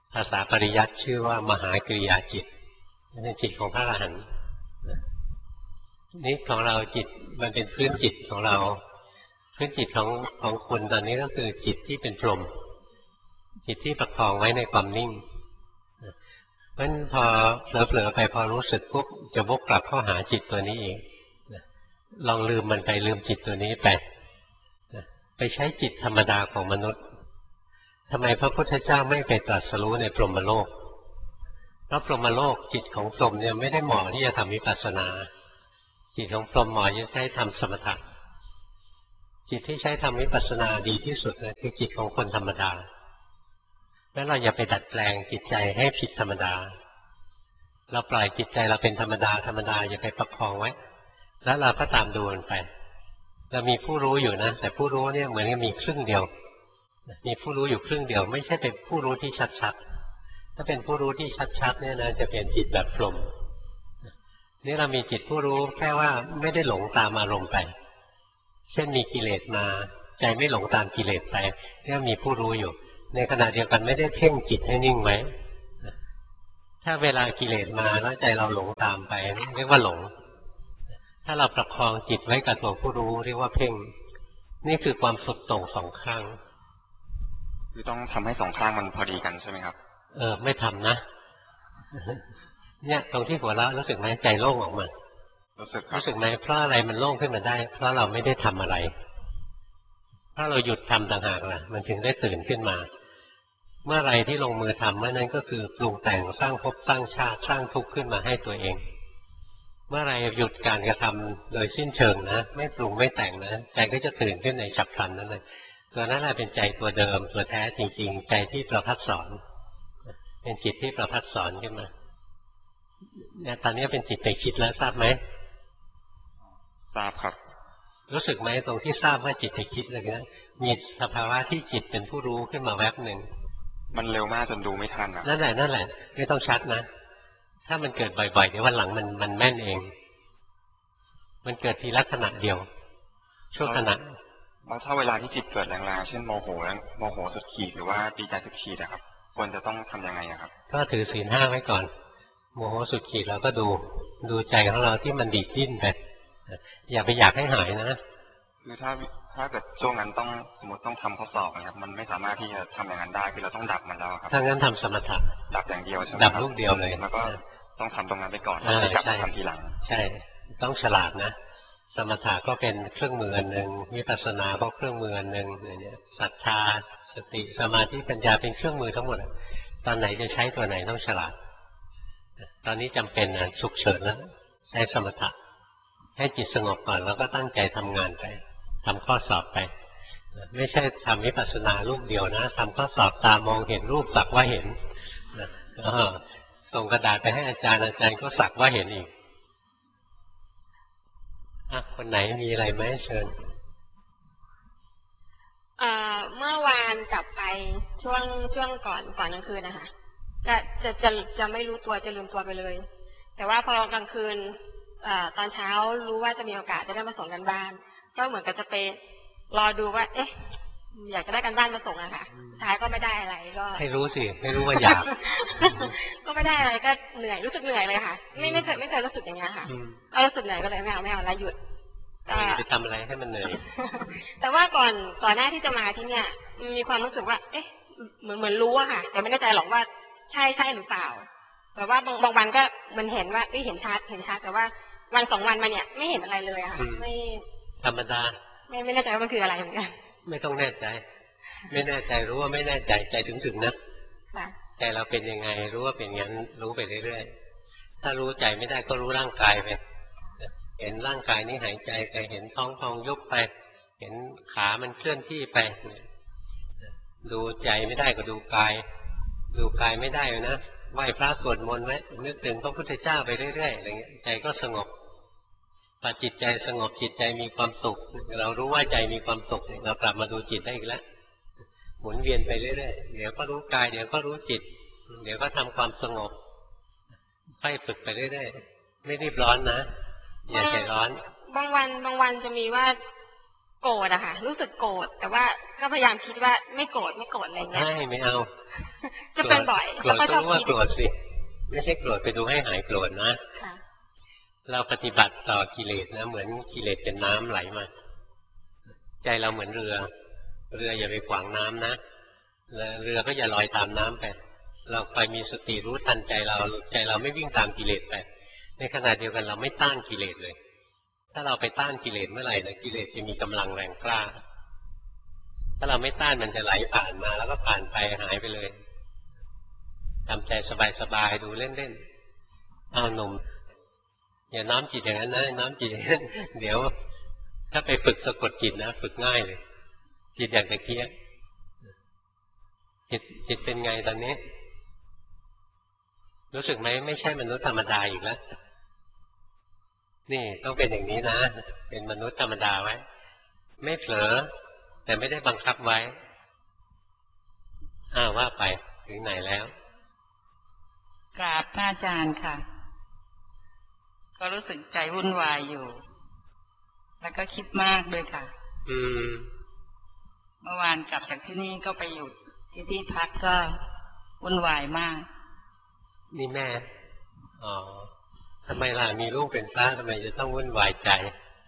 ภาษาปริยัติชื่อว่ามหากริยาจิตเป็นจิตของพระอรหันต์นี่ของเราจิตมันเป็นพื้นจิตของเราพื้นจิตของของคุณตอนนี้ก็คือจิตที่เป็นพรหมจิตที่ประคองไว้ในความนิ่งเพราะฉะนั้นพอเผลอๆไปพอรู้สึกปุ๊บจะวกกลับเข้าหาจิตตัวนี้เองลองลืมมันไปลืมจิตตัวนี้ไปไปใช้จิตธรรมดาของมนุษย์ทำไมพระพุทธเจ้าไม่ไปตรัสรู้ในพรหมโลกเพราะพรหมโลกจิตของพรหมเนี่ยไม่ได้เหมาะที่จะทำวิปัสสนาจิตของพรหมเหมาะจะใช้ทำสมถะจิตที่ใช้ทำวิปัสสนาดีที่สุดเลยคือจิตของคนธรรมดาแล้วเราอย่าไปดัดแปลงจิตใจให้ผิดธรรมดาเราปล่อยจิตใจเราเป็นธรรมดาธรรมดาอย่าไปประคองไว้แล้วเราก็ตามดูมันไปเรามีผู้รู้อยู่นะแต่ผู้รู้เนี่ยเหมือนกับมีครึ่งเดียวมีผู้รู้อยู่ครึ่งเดียวไม่ใช่เป็นผู้รู้ที่ชัดๆถ้าเป็นผู้รู้ที่ชัดๆเนี่ยนะจะเป็นจิตแบบพรหมนี่เรามีจิตผู้รู้แค่ว่าไม่ได้หลงตามอารมณ์ไปเช่นมีกิเลสมาใจไม่หลงตามกิเลสไปเนี่ยมีผู้รู้อยู่ในขณะเดียวกันไม่ได้เพ่งจิตให้นิ่งไว้ถ้าเวลากิเลสมาแล้วใจเราหลงตามไปเรียกว่าหลงถ้าเราประคองจิตไว้กับตัวผู้รู้เรียกว่าเพ่งนี่คือความสุดโต่งสองข้างคือต้องทำให้สองข้างมันพอดีกันใช่ไหมครับเออไม่ทำนะเนี่ยตรงที่หัวเราะรู้สึกไหมใจโล่งออกมารู้สึกรู้สึกไหมเพราะอะไรมันโล่งขึ้นมาได้เพราะเราไม่ได้ทำอะไรเพราะเราหยุดทำต่างหากล่ะมันถึงได้ตื่นขึ้นมาเมื่อไรที่ลงมือทำเมื่อนั้นก็คือปรุงแต่งสร้างภพสร้างชาติสร้างทุกข์ขึ้นมาให้ตัวเองเมื่อไรหยุดการกระทำโดยสิ้นเชิงนะไม่ปรุงไม่แต่งนะใจก็จะตื่นขึ้นในฉับพลันนั่นเลยตัวนั้นแหละเป็นใจตัวเดิมตัวแท้จริงๆใจที่ประภัสสรเป็นจิตที่ประภัสสรขึ้นมาเนี่ยตอนนี้เป็นจิตไปคิดแล้วทราบไหมทราบครับรู้สึกไหมตรงที่ทราบว่าจิตไปคิดอะไรนะมีสภาวะที่จิตเป็นผู้รู้ขึ้นมาแวบหนึ่งมันเร็วมากจนดูไม่ทันอ่ะนั่นแหละนั่นแหละไม่ต้องชัดนะถ้ามันเกิดบ่อยๆเดี๋ยววันหลังมันมันแม่นเองมันเกิดทีละขณะเดียวชั่วขณะแล้วถ้าเวลาที่จิตเกิดแรงๆเช่นโมโหแล้วโมโหสุดขีดหรือว่าดีใจสุดขีดนะครับควรจะต้องทำยังไงครับก็ถือศีลห้าไว้ก่อนโมโหสุดขีดเราก็ดูดูใจของเราที่มันดีดดิ้นไปอย่าไปอยากให้หายนะคือถ้าถ้าเกิดช่วงนั้นต้องสมมติต้องทำข้อสอบนะครับมันไม่สามารถที่จะทำอย่างนั้นได้คือเราต้องดับมันแล้วครับถ้างั้นทำสมถะดับอย่างเดียวใช่ไหมดับลูกเดียวเลยแล้วก็ต้องทำตรงนั้นไปก่อนแล้วไปกลับมาทำทีหลังใช่ต้องฉลาดนะสมถะก็เป็นเครื่องมืออันหนึ่งวิปัสสนาก็เครื่องมืออันหนึ่งเนี่ยศรัทธาสติสมาธิปัญญาเป็นเครื่องมือทั้งหมดตอนไหนจะใช้ตัวไหนต้องฉลาดตอนนี้จำเป็นนะฉุกเฉินแล้วใช้สมถะให้จิตสงบก่อนแล้วก็ตั้งใจทำงานไปทำข้อสอบไปไม่ใช่ทำวิปัสสนาลูกเดียวนะทำข้อสอบตามองเห็นรูปสักว่าเห็นส่งกระดาษไปให้อาจารย์อาจารย์ก็สักว่าเห็นอีกคนไหนมีอะไรไหมเชิญเอ่อเมื่อวานกลับไปช่วงช่วงก่อนก่อนกลางคืนนะคะจะจะจะจะไม่รู้ตัวจะลืมตัวไปเลยแต่ว่าพอกลางคืนเอ่อตอนเช้ารู้ว่าจะมีโอกาสจะได้มาส่งกันบ้านก็เหมือนกับจะไปรอดูว่าเอ๊ะอยากจะได้กันบ้านมาส่งอะค่ะท้ายก็ไม่ได้อะไรก็ให้รู้สิให้รู้ว่าอยากก็ไม่ได้อะไรก็เหนื่อยรู้สึกเหนื่อยเลยค่ะไม่ไม่เคยไม่เคยรู้สึกอย่างเงี้ยค่ะก็รู้สึกเหนื่อยก็เลยไม่เอาไม่เอาแล้วหยุดไปทำอะไรให้มันเหนื่อยแต่ว่าก่อนก่อนหน้าที่จะมาที่เนี่ยมีความรู้สึกว่าเอ๊ะเหมือนเหมือนรู้อะค่ะแต่ไม่แน่ใจหรอกว่าใช่ใช่หรือเปล่าแต่ว่าบางบางวันก็มันเห็นว่าเห็นชัดเห็นชัดแต่ว่าวันสองวันมาเนี่ยไม่เห็นอะไรเลยค่ะไม่ธรรมดาไม่ไม่แน่ใจว่ามันคืออะไรเหมือนกันไม่ต้องแน่ใจไม่แน่ใจรู้ว่าไม่แน่ใจใจถึงถึงนะใจเราเป็นยังไงรู้ว่าเป็นงั้นรู้ไปเรื่อยๆถ้ารู้ใจไม่ได้ก็รู้ร่างกายไปเห็นร่างกายนี้หายใจไปเห็นท้องพองยุบไปเห็นขามันเคลื่อนที่ไปดูใจไม่ได้ก็ดูกายดูกายไม่ได้นะไหว้พระสวดมนต์ไว้นึกถึงพระพุทธเจ้าไปเรื่อยๆอะไรเงี้ยใจก็สงบพอจิตใจสงบจิตใจมีความสุขเรารู้ว่าใจมีความสุขเรากลับมาดูจิตได้อีกแล้วหมุนเวียนไปเรื่อยๆเดี๋ยวก็รู้กายเดี๋ยวก็รู้จิตเดี๋ยวก็ทำความสงบค่อยฝึกไปเรื่อยๆไม่รีบร้อนนะอย่าใจร้อนบางวันบางวันจะมีว่าโกรธอะค่ะรู้สึกโกรธแต่ว่าก็พยายามคิดว่าไม่โกรธไม่โกรธอะไรเงี้ยไม่ไม่เอาจะเป็นบ่อยโกรธก็รู้ว่าโกรธสิไม่ใช่โกรธไปดูให้หายโกรธนะเราปฏิบัติต่อกิเลสนะเหมือนกิเลสเป็นน้ำไหลมาใจเราเหมือนเรือเรืออย่าไปขวางน้ำนะเรือก็อย่าลอยตามน้ำไปเราคอยมีสติรู้ทันใจเราใจเราไม่วิ่งตามกิเลสไปในขณะเดียวกันเราไม่ต้านกิเลสเลยถ้าเราไปต้านกิเลสเมื่อไหร่นะกิเลสจะมีกำลังแรงกล้าถ้าเราไม่ต้านมันจะไหลผ่านมาแล้วก็ผ่านไปหายไปเลยทำใจสบายๆดูเล่นๆเอาหนุ่มอย่าน้อมจิตอย่างนั้นนะน้อมจิตอย่างนั้นเดี๋ยวถ้าไปฝึกสะกดจิตนะฝึกง่ายเลยจิตอย่างตะเกียบจิตจิตเป็นไงตอนนี้รู้สึกไหมไม่ใช่มนุษย์ธรรมดาอีกแล้วนี่ต้องเป็นอย่างนี้นะเป็นมนุษย์ธรรมดาไว้ไม่เผลอแต่ไม่ได้บังคับไว้อ้าวว่าไปถึงไหนแล้วกราบพระอาจารย์ค่ะก็รู้สึกใจวุ่นวายอยู่แล้วก็คิดมากด้วยค่ะอืมเมื่อวานกลับจากที่นี่ก็ไปอยู่ที่ที่พักก็วุ่นวายมากนี่แม่อ๋อทำไมล่ะมีลูกเป็นพระทำไมจะต้องวุ่นวายใจ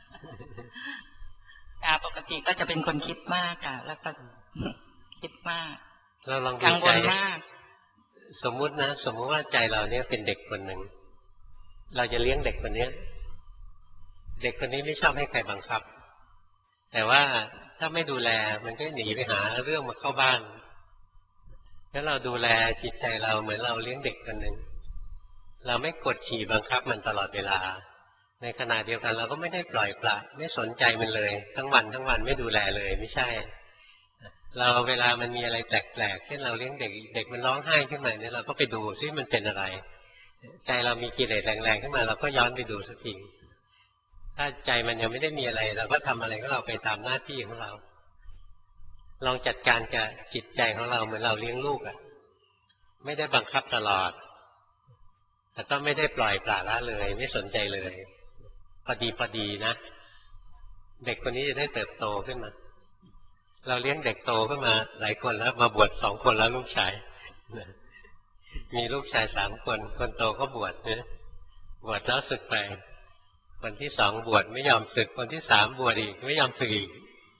ปกติก็จะเป็นคนคิดมากค่ะแล้วก็คิดมากเราลองดูใจสมมุตินะสมมุติว่าใจเราเนี่ยเป็นเด็กคนหนึ่งเราจะเลี้ยงเด็กคนนี้เด็กคนนี้ไม่ชอบให้ใครบังคับแต่ว่าถ้าไม่ดูแลมันก็หนีไปหาเรื่องมาเข้าบ้านแล้วเราดูแลจิตใจเราเหมือนเราเลี้ยงเด็กคนหนึ่งเราไม่กดขี่บังคับมันตลอดเวลาในขณะเดียวกันเราก็ไม่ได้ปล่อยปละไม่สนใจมันเลยทั้งวันทั้งวันไม่ดูแลเลยไม่ใช่เราเวลามันมีอะไรแปลกๆเช่นเราเลี้ยงเด็กเด็กมันร้องไห้ขึ้นมาเนี่ยเราก็ไปดูซิมันเป็นอะไรใจเรามีกิเลสแรงๆขึ้นมาเราก็ย้อนไปดูสักทีถ้าใจมันยังไม่ได้มีอะไรเราก็ทำอะไรก็เราไปตามหน้าที่ของเราลองจัดการกับจิตใจของเราเหมือนเราเลี้ยงลูกอ่ะไม่ได้บังคับตลอดแต่ก็ไม่ได้ปล่อยปละละเลยไม่สนใจเลยพอดีพอดีนะเด็กคนนี้จะได้เติบโตขึ้นมาเราเลี้ยงเด็กโตขึ้นมาหลายคนแล้วมาบวชสองคนแล้วลูกชายมีลูกชายสามคนคนโตก็บวชเนี่ยบวชแล้วสึกไปคนที่สองบวชไม่ยอมสึกคนที่สามบวชอีกไม่ยอมสึกอีก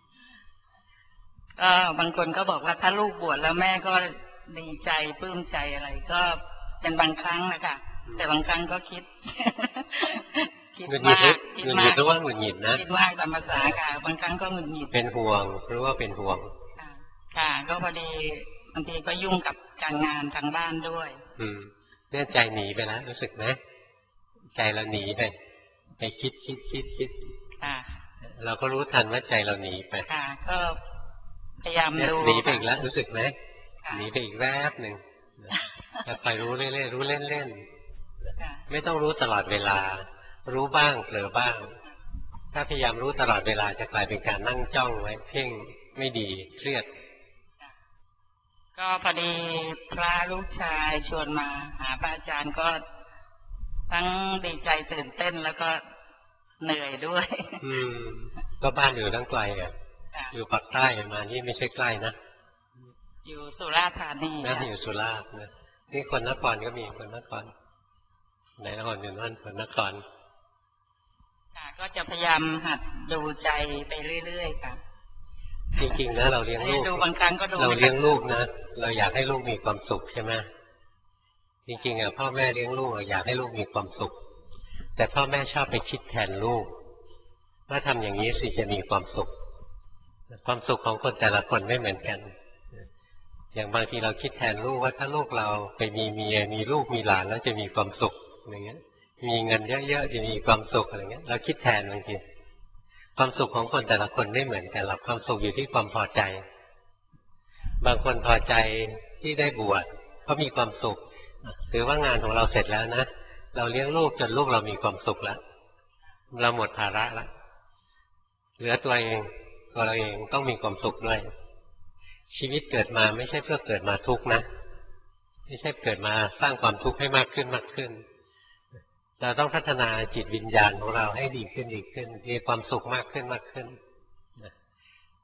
ก็บางคนก็บอกว่าถ้าลูกบวชแล้วแม่ก็ดีใจปลื้มใจอะไรก็เป็นบางครั้งนะคะแต่บางครั้งก็คิดคิดมากคิดมากรู้ว่าหงุดหงิดนะคิดมากตามภาษาค่ะบางครั้งก็หงุดหงิดเป็นห่วงรู้ว่าเป็นห่วงค่ะก็พอดีบางทีก็ยุ่งกับการงานทางบ้านด้วยอืมเนี่ยใจหนีไปแล้วรู้สึกไหมใจเราหนีไปไปคิดคิดคิดคิดค่ะเราก็รู้ทันว่าใจเราหนีไปค่ะก็พยายามดูหนีไปอีกแล้วรู้สึกไหมหนีไปอีกแวบหนึ่งจะไปรู้เรื่อยๆรู้เล่นๆไม่ต้องรู้ตลอดเวลารู้บ้างเผลอบ้างถ้าพยายามรู้ตลอดเวลาจะกลายเป็นการนั่งจ้องไว้เพ่งไม่ดีเครียดก็พอดีพระลูกชายชวนมาหาพระอาจารย์ก็ทั้งดีใจตื่นเต้นแล้วก็เหนื่อยด้วยอืมก็บ้านอยู่ตั้งไกลอ่ะอยู่ปากใต้มานี่ไม่ใช่ใกล้นะอยู่สุราษฎร์ธานีนะอยู่สุราษฎร์นะนี่คนนครก็มีคนนครไหนนครอยู่นั่นคนนครค่ะก็จะพยายามหัดดูใจไปเรื่อยๆค่ะจริงๆนะเราเลี้ยงลูกดูบางครั้งก็ดูเราเลี้ยงลูกนะเราอยากให้ลูกมีความสุขใช่ไหมจริงๆอ่ะพ่อแม่เลี้ยงลูกอยากให้ลูกมีความสุขแต่พ่อแม่ชอบไปคิดแทนลูกว่าทำอย่างนี้สิจะมีความสุขความสุขของคนแต่ละคนไม่เหมือนกันอย่างบางทีเราคิดแทนลูกว่าถ้าลูกเราไปมีเมียมีลูกมีหลานแล้วจะมีความสุขอย่างเงี้ยมีเงินเยอะๆจะมีความสุขอะไรเงี้ยเราคิดแทนบางทีความสุขของคนแต่ละคนไม่เหมือนกันหรอกความสุขอยู่ที่ความพอใจบางคนพอใจที่ได้บวชเขามีความสุขถือว่างานของเราเสร็จแล้วนะเราเลี้ยงลูกจนลูกเรามีความสุขแล้วเราหมดภาระแล้วเหลือตัวเองตัวเราเองต้องมีความสุขด้วยชีวิตเกิดมาไม่ใช่เพื่อเกิดมาทุกข์นะไม่ใช่เกิดมาสร้างความทุกข์ให้มากขึ้นมากขึ้นเราต้องพัฒนาจิตวิญญาณของเราให้ดีขึ้นดีขึ้นมีความสุขมากขึ้นมากขึ้น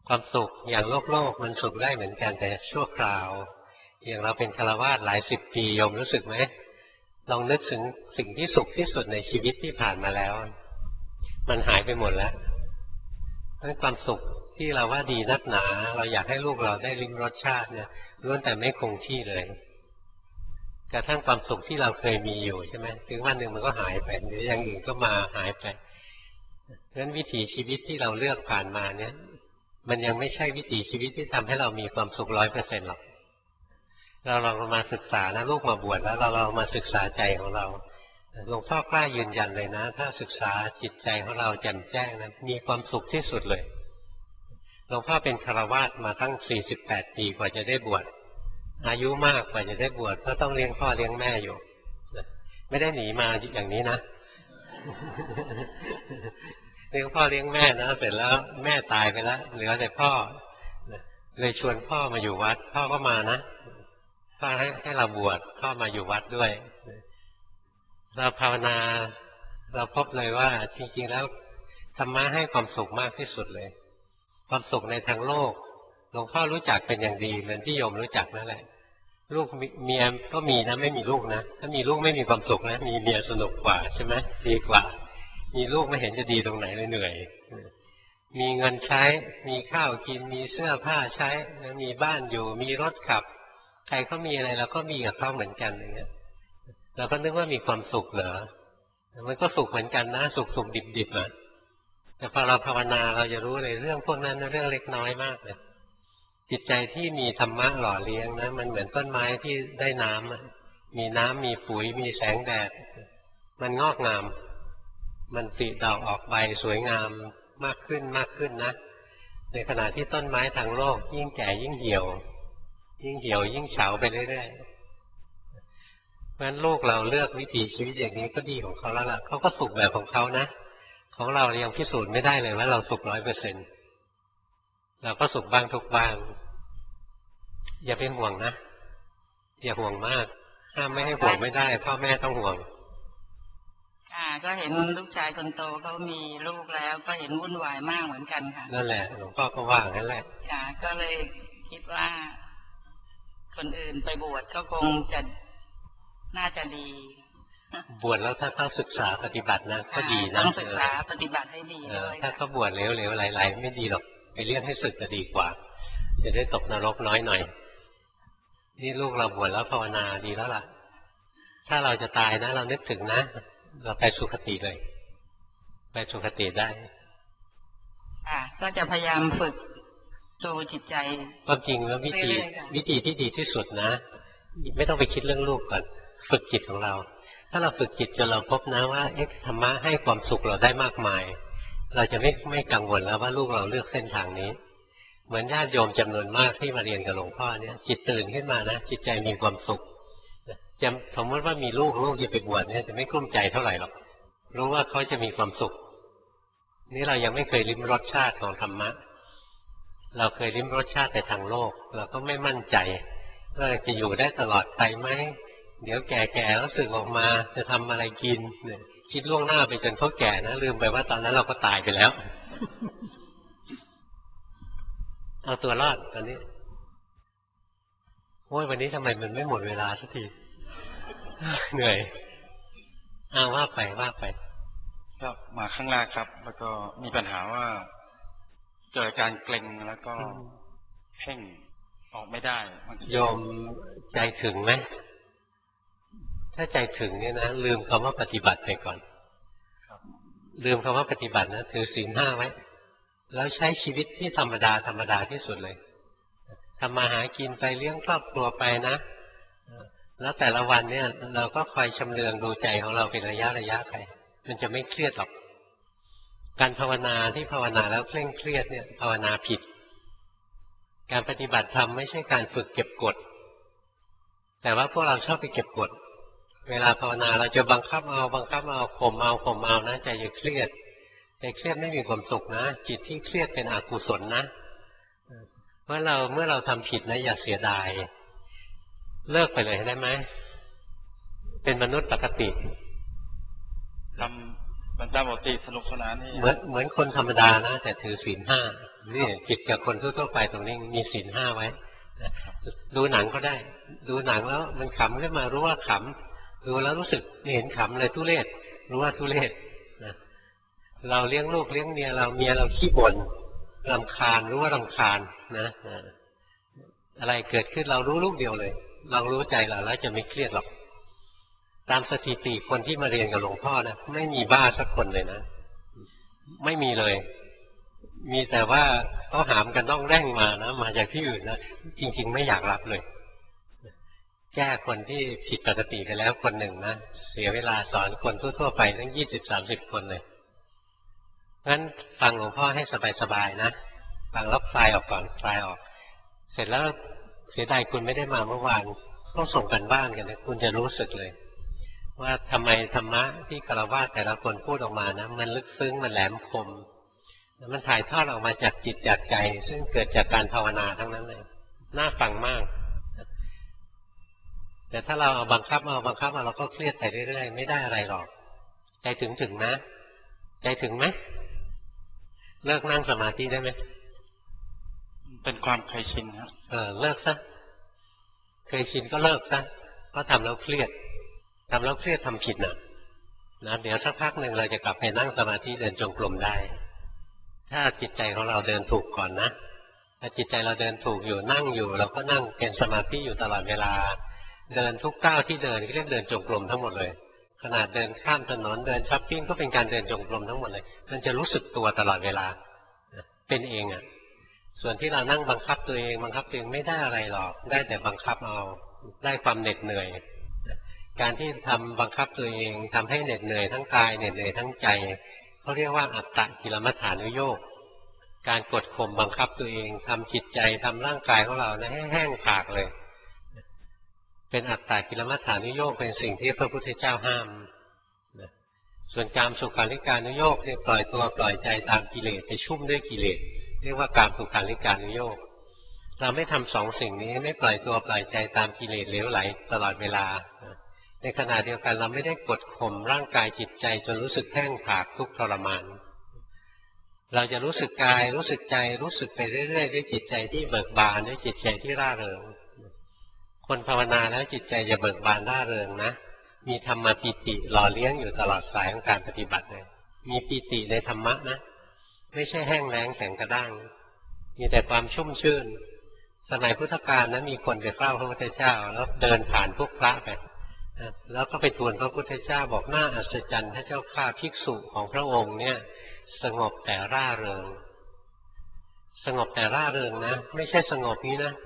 ความสุขอย่างโลกโลกมันสุขได้เหมือนกันแต่ชั่วคราวอย่างเราเป็นฆราวาสหลายสิบปีโยมรู้สึกไหมลองนึกถึงสิ่งที่สุขที่สุดในชีวิตที่ผ่านมาแล้วมันหายไปหมดแล้วนั่นความสุขที่เราว่าดีนักหนาเราอยากให้ลูกเราได้ลิ้มรสชาติเนี่ยล้วนแต่ไม่คงที่เลยกระทั่งความสุขที่เราเคยมีอยู่ใช่ไหมถึงวันหนึ่งมันก็หายไปหรืออย่างอื่นก็มาหายไปเพราะฉะนั้นวิถีชีวิตที่เราเลือกผ่านมาเนี่ยมันยังไม่ใช่วิถีชีวิตที่ทำให้เรามีความสุขร้อยเปอร์เซ็นต์หรอกเราลองมาศึกษานะลูกมาบวชแล้วเราลองมาศึกษาใจของเราหลวงพ่อกล้ายืนยันเลยนะถ้าศึกษาจิตใจของเราแจ่มแจ้งนะมีความสุขที่สุดเลยหลวงพ่อเป็นฆราวาสมาตั้งสี่สิบแปดปีกว่าจะได้บวชอายุมากกว่าจะได้บวชก็ต้องเลี้ยงพ่อเลี้ยงแม่อยู่ไม่ได้หนีมาอย่างนี้นะเลี้ยงพ่อเลี้ยงแม่นะเสร็จแล้วแม่ตายไปแล้วเหลือแต่พ่อเลยชวนพ่อมาอยู่วัดพ่อก็มานะพ่อให้ให้เราบวชพ่อมาอยู่วัดด้วยเราภาวนาเราพบเลยว่าจริงๆแล้วธรรมะให้ความสุขมากที่สุดเลยความสุขในทางโลกหลวงพ่อรู้จักเป็นอย่างดีเหมือนที่โยมรู้จักนั่นแหละลูกเมียก็มีนะไม่มีลูกนะถ้ามีลูกไม่มีความสุขนะมีเมียสนุกกว่าใช่ไหมดีกว่ามีลูกไม่เห็นจะดีตรงไหนเลยเหนื่อยมีเงินใช้มีข้าวกินมีเสื้อผ้าใช้มีบ้านอยู่มีรถขับใครเขามีอะไรเราก็มีกับเขาเหมือนกันอย่างเงี้ยเราก็นึกว่ามีความสุขเหรอมันก็สุขเหมือนกันนะสุขสุขดิบดิบอ่ะแต่พอเราภาวนาเราจะรู้เลยเรื่องพวกนั้นเรื่องเล็กน้อยมากเลยจิตใจที่มีธรรมะหล่อเลี้ยงนะมันเหมือนต้นไม้ที่ได้น้ำมีน้ำมีปุ๋ยมีแสงแดดมันงอกงามมันติดอกออกใบสวยงามมากขึ้นมากขึ้นนะในขณะที่ต้นไม้ทางโลกยิ่งแก่ยิ่งเหี่ยวยิ่งเหี่ยวยิ่งเฉาไปเรื่อยๆเพราะฉะนั้นลูกเราเลือกวิถีชีวิตอย่างนี้ก็ดีของเขาแล้วล่ะเขาก็สุขแบบของเขานะของเรายังพิสูจน์ไม่ได้เลยว่าเราสุขร้อยเปอร์เซ็นต์เราก็สุขบ้างทุกบ้างอย่าเป็นห่วงนะอย่าห่วงมากห้ามไม่ให้ห่วงไม่ได้พ่อแม่ต้องห่วงอ่าก็เห็นลูกชายคนโตเขามีลูกแล้วก็เห็นวุ่นวายมากเหมือนกันค่ะนั่นแหละหลวงพ่อก็ว่างั้นแหละค่ะก็เลยคิดว่าคนอื่นไปบวชก็คงจะน่าจะดีบวชแล้วถ้าเขาศึกษาปฏิบัตินะก็ดีนะต้องศึกษาปฏิบัติให้ดีด้วยถ้าเขาบวชเหลวๆไหลๆไม่ดีหรอกไปเรียกให้ศึกจะดีกว่าจะได้ตกนรกน้อยหน่อยนี่ลูกเราบวชแล้วภาวนาดีแล้วล่ะถ้าเราจะตายนะเรานึกถึงนะเราไปสุคติเลยไปสุคติได้อ่าก็จะพยายามฝึกดูจิตใจความจริงแล้ววิธีวิธีที่ดีที่สุดนะไม่ต้องไปคิดเรื่องลูกก่อนฝึกจิตของเราถ้าเราฝึกจิตจนเราพบนะว่าเอ๊ะธรรมะให้ความสุขเราได้มากมายเราจะไม่ไม่กังวลแล้วว่าลูกเราเลือกเส้นทางนี้เหมือนญาติโยมจำนวนมากที่มาเรียนกับหลวงพ่อเนี่ยจิตตื่นขึ้นมานะจิตใจมีความสุขจะสมมติว่ามีลูกลูกจะไปบวชเนี่ยจะไม่กลุ้มใจเท่าไหร่หรอกรู้ว่าเขาจะมีความสุขนี่เรายังไม่เคยลิ้มรสชาติของธรรมะเราเคยลิ้มรสชาติแต่ทางโลกเราก็ไม่มั่นใจว่าจะอยู่ได้ตลอดไปไหมเดี๋ยวแก่ๆแล้วสึกออกมาจะทำอะไรกินคิดล่วงหน้าไปจนเขาแก่นะลืมไปว่าตอนนั้นเราก็ตายไปแล้วเอาตัวรอดตอนนี้โอ้ยวันนี้ทำไมมันไม่หมดเวลาสักทีเหนื่อยอ้าวว่าไปว่าไปครับมาครั้งแรกครับ แล้วก็มีปัญหาว่าเกิดการเกร็งแล้วก็เพ่งออกไม่ได้โยมใจถึงไหมถ้าใจถึงเนี่ยนะลืมคำว่าปฏิบัติไปก่อนลืมคำว่าปฏิบัตินะถือศีลห้าไว้แล้วใช้ชีวิตที่ธรรมดาธรรมดาที่สุดเลยทำมาหากินไปเลี้ยงครอบครัวไปนะแล้วแต่ละวันเนี่ยเราก็คอยชำเลืองดูใจของเราเป็นระยะระยะไปมันจะไม่เครียดหรอกการภาวนาที่ภาวนาแล้วเคร่งเครียดเนี่ยภาวนาผิดการปฏิบัติธรรมไม่ใช่การฝึกเก็บกดแต่ว่าพวกเราชอบไปเก็บกดเวลาภาวนาเราจะบังคับเอาบังคับเอาข่มเอาข่มเอานะใจจะเครียดใจเครียดไม่มีความสุขนะจิตที่เครียดเป็นอกุศลนะเมื่อเราเมื่อเราทำผิดนะอย่าเสียดายเลิกไปเลยได้ไหมเป็นมนุษย์ปกติทำบรรดาปกติสนุกสนานนี่เหมือนเหมือนคนธรรมดานะแต่ถือศีลห้านี่จิตกับคนทั่วๆไปตรงนี้มีศีลห้าไว้ดูหนังก็ได้ดูหนังแล้วมันขำขึ้นมารู้ว่าขำดูแล้วรู้สึกเห็นขำเลยทุเรศรู้ว่าทุเรศนะเราเลี้ยงลูกเลี้ยงเมียเราเมียเราขี้บ่นรำคาญรู้ว่ารำคาญนะอะไรเกิดขึ้นเรารู้ลูกเดียวเลยลองรู้ใจเราแล้วจะไม่เครียดหรอกตามสถิติคนที่มาเรียนกับหลวงพ่อนะไม่มีบ้าสักคนเลยนะไม่มีเลยมีแต่ว่าเขาหามกันต้องแร่งมานะมาจากที่อื่นนะจริงๆไม่อยากรับเลยแก้คนที่ผิดปกติไปแล้วคนหนึ่งนะเสียเวลาสอนคนทั่วๆไปทั้งยี่สิบสามสิบคนเลยงั้นฟังหลวงพ่อให้สบายๆนะฟังแล้วคลายออกก่อนคลายออกเสร็จแล้วเสียดายคุณไม่ได้มาเมื่อวานต้องส่งกันบ้านกันนะคุณจะรู้สึกเลยว่าทำไมธรรมะที่ฆราวาสแต่ละคนพูดออกมานะมันลึกซึ้งมันแหลมคมมันถ่ายทอดออกมาจากจิตจากใจซึ่งเกิดจากการภาวนาทั้งนั้นเลยน่าฟังมากแต่ถ้าเราเอาบังคับเอาบังคับเราก็เครียดไปเรื่อยๆไม่ได้อะไรหรอกใจถึงถึงนะใจถึงไหมเลิกนั่งสมาธิได้ไหมเป็นความเคยชินครับเออเลิกซะเคยชินก็เลิกซะเพราะทำแล้วเครียดทำแล้วเครียดทำผิดนะนะเดี๋ยวสักพักหนึ่งเราจะกลับไปนั่งสมาธิเดินจงกรมได้ถ้าจิตใจของเราเดินถูกก่อนนะถ้าจิตใจเราเดินถูกอยู่นั่งอยู่เราก็นั่งเป็นสมาธิอยู่ตลอดเวลาเดินทุกก้าวที่เดินเรียกเดินจงกรมทั้งหมดเลยขนาดเดินข้ามถนนเดินช้อปปิ้งก็เป็นการเดินจงกรมทั้งหมดเลยมันจะรู้สึกตัวตลอดเวลาเป็นเองอ่ะส่วนที่เรานั่งบังคับตัวเองบังคับตัวเองไม่ได้อะไรหรอกได้แต่บังคับเอาได้ความเหน็ดเหนื่อยการที่ทำบังคับตัวเองทำให้เหน็ดเหนื่อยทั้งกายเหน็ดเหนื่อยทั้งใจเขาเรียกว่าอัตตกิลมัฏฐานุโยคการกดข่มบังคับตัวเองทำจิตใจทำร่างกายของเรานะให้แห้งผากเลยเป็นอัตตกิลมัฏฐานุโยคเป็นสิ่งที่พระพุทธเจ้าห้ามส่วนกามสุขาริการนุโยคเนี่ยปล่อยตัวปล่อยใจตามกิเลสไปชุ่มด้วยกิเลสเรียกว่ากามสุขาริการนุโยคเราไม่ทำสองสิ่งนี้ไม่ปล่อยตัวปล่อยใจตามกิเลสเหลวไหลตลอดเวลาในขณะเดียวกันเราไม่ได้กดข่มร่างกายจิตใจจนรู้สึกแห้งผากทุกข์ทรมานเราจะรู้สึกกายรู้สึกใจรู้สึกไปเรื่อยๆด้วยจิตใจที่เบิกบานด้วยจิตใจที่ร่าเริงคนภาวนาแล้วจิตใจจะเบิกบานร่าเริงนะมีธรรมปิติหล่อเลี้ยงอยู่ตลอดสายของการปฏิบัติเลยมีปิติในธรรมะนะไม่ใช่แห้งแล้งแข็งกระด้างมีแต่ความชุ่มชื่นสมัยพุทธกาลนะมีคนไปเฝ้าพระพุทธเจ้าแล้วเดินผ่านพวกพระไปแล้วก็ไปทูลพระพุทธเจ้าบอกน่าอัศจรรย์พระเจ้าข้าภิกษุของพระองค์เนี่ยสงบแต่ร่าเริงสงบแต่ร่าเริงนะไม่ใช่สงบนี้นะ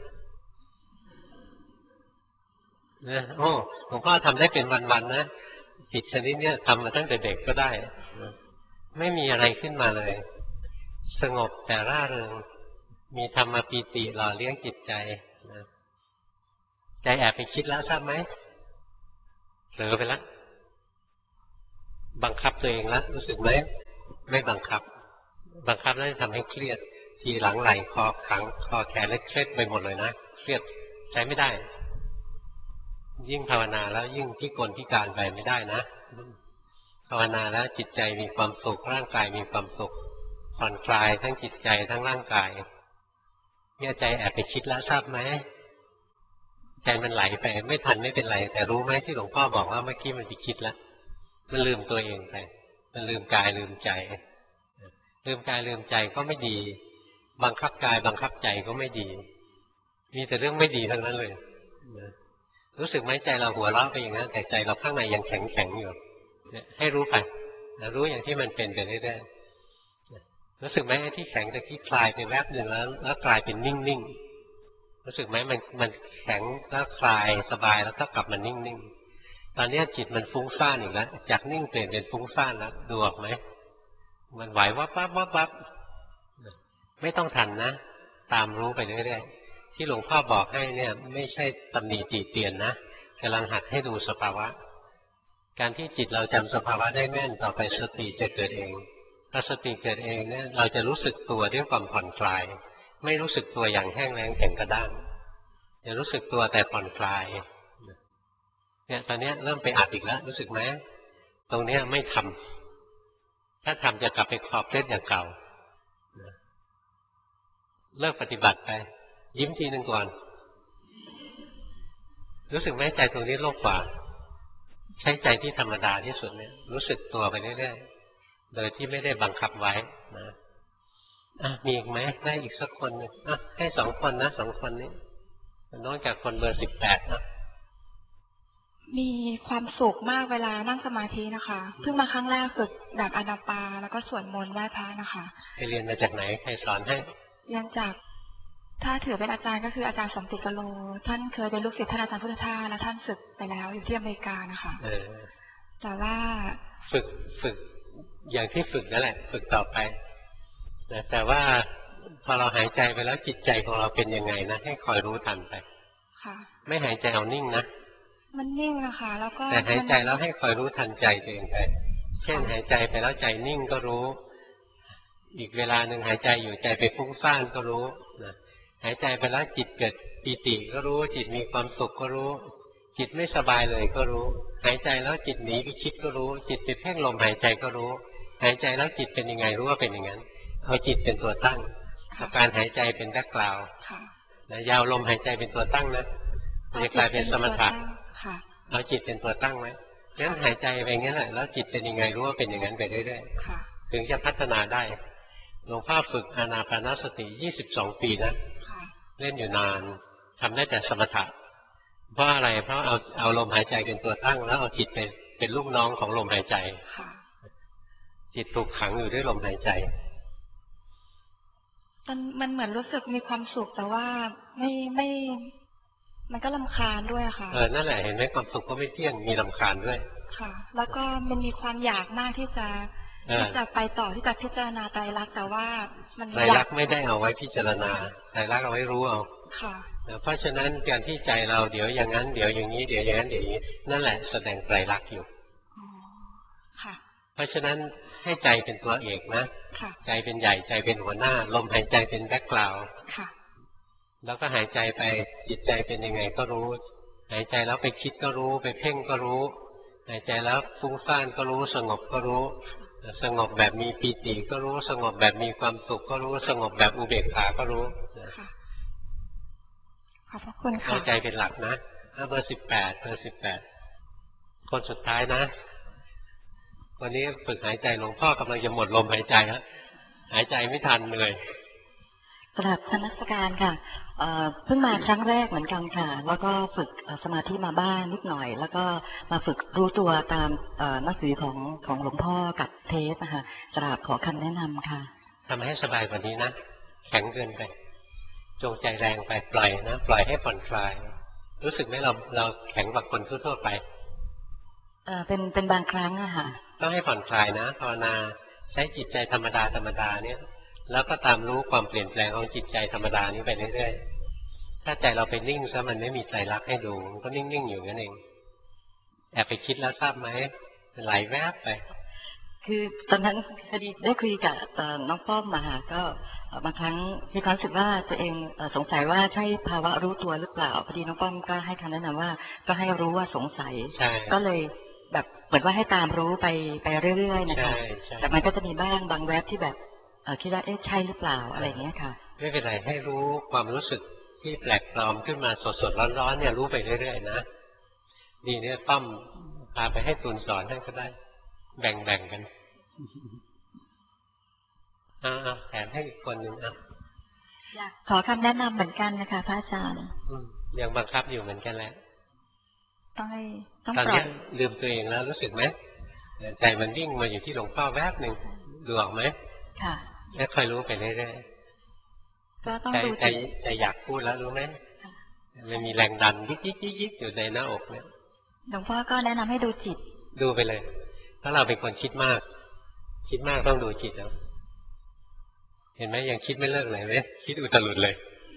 นะโอ้หลวงพ่อทำได้เป็นวันๆนะจิตชนิดเนี้ยทำมาตั้งแต่เด็กก็ได้ไม่มีอะไรขึ้นมาเลยสงบแต่ร่าเริงมีธรรมปีติหล่อเลี้ยงจิตใจนะใจแอบไปคิดแล้วทราบไหมเผลอไปแล้วบังคับตัวเองแล้วรู้สึกไหมไม่บังคับบังคับแล้วจะทำให้เครียดทีหลังไหลคอขังคอแขนและเครียดไปหมดเลยนะเครียดใช้ไม่ได้ยิ่งภาวนาแล้วยิ่งพิกลพิการไปไม่ได้นะภาวนาแล้วจิตใจมีความสุขร่างกายมีความสุขผ่อนคลายทั้งจิตใจทั้งร่างกายเนี่ยใจแอบไปคิดแล้วทราบไหมใจมันไหลไปไม่ทันไม่เป็นไรแต่รู้ไหมที่หลวงพ่อบอกว่าเมื่อกี้มันไปคิดแล้วมันลืมตัวเองไปมันลืมกายลืมใจลืมกายลืมใจก็ไม่ดีบังคับกายบังคับใจก็ไม่ดีมีแต่เรื่องไม่ดีทั้งนั้นเลยรู้สึกไหมใจเราหัวเราะไปอย่างนั้นแต่ใจเราข้างในยังแข็งแข็งอยู่ให้รู้ไปรู้อย่างที่มันเป็นไปเรื่อยๆรู้สึกไหมที่แข็งจะที่คลายไปแวบหนึ่งแล้วแล้วกลายเป็นนิ่งๆรู้สึกไหมมันมันแข็งแล้วคลายสบายแล้วก็กลับมานิ่งๆตอนนี้จิตมันฟุ้งซ่านอีกแล้วจากนิ่งเปลี่ยนเป็นฟุ้งซ่านแล้วดูออกไหมมันไหววับวับวับวับไม่ต้องทันนะตามรู้ไปเรื่อยๆที่หลวงพ่อบอกให้เนี่ยไม่ใช่ตำหนิติเตียนนะกำลังหัดให้ดูสภาวะการที่จิตเราจำสภาวะได้แม่นต่อไปสติจะเกิดเองถ้าสติเกิดเองเนี่ยเราจะรู้สึกตัวด้วยความผ่อนคลายไม่รู้สึกตัวอย่างแห้งแล้งแข็งกระด้างจะรู้สึกตัวแต่ผ่อนคลายเนี่ยตอนนี้เริ่มไปอัดอีกแล้วรู้สึกไหมตรงนี้ไม่ทำถ้าทำจะกลับไปครอบเคล็ดอย่างเก่าเลิกปฏิบัติไปยิ้มทีหนึ่งก่อนรู้สึกไหมใจตรงนี้โลภกว่าใช้ใจที่ธรรมดาที่สุดเนี่ยรู้สึกตัวไปเรื่อยๆโดยที่ไม่ได้บังคับไว้นะอ่ะมีอีกไหมได้อีกสักคนนึงอ่ะให้สองคนนะสองคนนี้นอกจากคนเบอร์สิบแปดนะมีความสุขมากเวลานั่งสมาธินะคะเพิ่งมาครั้งแรกฝึกแบบอนาปาแล้วก็สวดมนต์ไหว้พระนะคะไปเรียนมาจากไหนใครสอนให้เรียนจากถ้าถือเป็นอาจารย์ก็คืออาจารย์สมติกโลท่านเคยเป็นลูกศิษย์ท่านอาจารย์พุทธทาสแล้วท่านศึกไปแล้วอยู่ที่อเมริกานะคะเออแต่ว่าฝึกฝึกอย่างที่ฝึกนั่นแหละฝึกต่อไปแต่ว่าพอเราหายใจไปแล้วจิตใจของเราเป็นยังไงนะให้คอยรู้ทันไปค่ะไม่หายใจเอานิ่งนะมันนิ่งนะคะแล้วก็แต่หายใจแล้วให้คอยรู้ทันใจตัวเองไปเช่นหายใจไปแล้วใจนิ่งก็รู้อีกเวลาหนึ่งหายใจอยู่ใจไปฟุ้งซ่านก็รู้นะหายใจไปแล้วจิตเกิดปีติก็รู้จิตมีความสุขก็รู้จิตไม่สบายเลยก็รู้หายใจแล้วจิตหนีไปคิดก็รู้จิตไปเพ่งลมหายใจก็รู้หายใจแล้วจิตเป็นยังไงรู้ว่าเป็นอย่างนั้นเอาจิตเป็นตัวตั้งเอาการหายใจเป็นแบ็คกราวด์นะยาวลมหายใจเป็นตัวตั้งนะจะกลายเป็นสมถะเอาจิตเป็นตัวตั้งไว้งั้นหายใจไปงั้นแหละแล้วจิตเป็นยังไงรู้ว่าเป็นอย่างนั้นไปเรื่อยๆถึงจะพัฒนาได้หลวงพ่อฝึกอานาปานสติยี่สิบสองปีนะเล่นอยู่นานทำได้แต่สมถะเพราะอะไรเพราะเอาเอาลมหายใจเป็นตัวตั้งแล้วเอาจิตเป็นเป็นลูกน้องของลมหายใจจิตถูกขังอยู่ด้วยลมหายใจมันมันเหมือนรู้สึกมีความสุขแต่ว่าไม่ไม่มันก็รำคาญด้วยค่ะเออนั่นแหละเห็นไหมความสุขก็ไม่เที่ยงมีรำคาญด้วยค่ะแล้วก็มันมีความอยากมากที่จะที่จะไปต่อที่จะพิจารณาไตรลักษณ์แต่ว่ามันไตรลักษณ์ไม่ได้เอาไว้พิจารณาไตรลักษณ์เอาไว้รู้เอาค่ะเพราะฉะนั้นการที่ใจเราเดี๋ยวอย่างนั้นเดี๋ยวอย่างนี้เดี๋ยวอย่างนั้นเดี๋ยวอย่างนี้นั่นแหละแสดงไตรลักษณ์อยู่ค่ะเพราะฉะนั้นให้ใจเป็นตัวเอกนะใจเป็นใหญ่ใจเป็นหัวหน้าลมหายใจเป็นแบ็คกราวด์แล้วก็หายใจไปจิตใจเป็นยังไงก็รู้หายใจแล้วไปคิดก็รู้ไปเพ่งก็รู้หายใจแล้วฟุ้งซ่านก็รู้สงบก็รู้สงบแบบมีปีติก็รู้สงบแบบมีความสุขก็รู้สงบแบบอุเบกขาก็รู้ขอบพระคุณค่ะเอาใจเป็นหลักนะเบอร์สิบแปดเบอร์สิบแปดคนสุดท้ายนะวันนี้ฝึกหายใจหลวงพ่อกำลังจะหมดลมหายใจแล้วหายใจไม่ทันเหนื่อยสำหรับธนสการค่ะเพิ่งมาครั้งแรกเหมือนกันค่ะแล้วก็ฝึกสมาธิมาบ้างนิดหน่อยแล้วก็มาฝึกรู้ตัวตามหนังสือของของหลวงพ่อกับเทปนะคะกราบขอคำแนะนำค่ะทำให้สบายกว่านี้นะแข็งเกินไปจงใจแรงไปปล่อยนะปล่อยให้ผ่อนคลายรู้สึกไหมเราเราแข็งกว่าคนทั่วไปเออเป็นเป็นบางครั้งอะค่ะต้องให้ผ่อนคลายนะภาวนาใช้จิตใจธรรมดาธรรมดาเนี่ยแล้วก็ตามรู้ความเปลี่ยนแปลงของจิตใจธรรมดานี้ไปเรื่อยๆถ้าใจเราไปนิ่งซะมันไม่มีไตรลักษณ์ให้ดูมันก็นิ่งๆอยู่นั่นเองแอบไปคิดแล้วทราบไหมไหลแวบไปคือตอนนั้นพอดีได้คุยกับน้องป้อมมาค่ะก็บางครั้งมีความรู้สึกว่าตัวเองสงสัยว่าใช่ภาวะรู้ตัวหรือเปล่าพอดีน้องป้อมก็ให้คำแนะนำว่าก็ให้รู้ว่าสงสัยก็เลยแบบเหมือนว่าให้ตามรู้ไปไปเรื่อยๆนะคะแต่มันก็จะมีบ้างบางแวบที่แบบคิดว่าเอ๊ะใช่หรือเปล่าอะไรอย่างเงี้ยค่ะไม่เป็นไรให้รู้ความรู้สึกที่แปลกปลอมขึ้นมาสดๆร้อนๆเนี่ยรู้ไปเรื่อยๆนะดีเนี่ยป้อมพาไปให้ตูนสอนให้ก็ได้แบ่งๆกันอ่าแถมให้อีกคนหนึ่งอ่ะอยากขอคำแนะนำเหมือนกันนะคะพระอาจารย์ยังบังคับอยู่เหมือนกันแหละต้องให้ต้องตอนนี้ลืมตัวเองแล้วรู้สึกไหมใจมันวิ่งมาอยู่ที่หลวงพ่อแวบหนึ่งดูออกไหมค่ะแล้วคอยรู้ไปเรื่อยๆก็ต้องดูใจใจอยากพูดแล้วรู้ไหมมันมีแรงดันยิกยิกยิกยิกอยู่ในหน้าอกเนี่ยหลวงพ่อก็แนะนำให้ดูจิตดูไปเลยถ้าเราเป็นคนคิดมากคิดมากต้องดูจิตแล้วเห็นไหมยังคิดไม่เลิกเลยไหมคิดอุตลุดเลย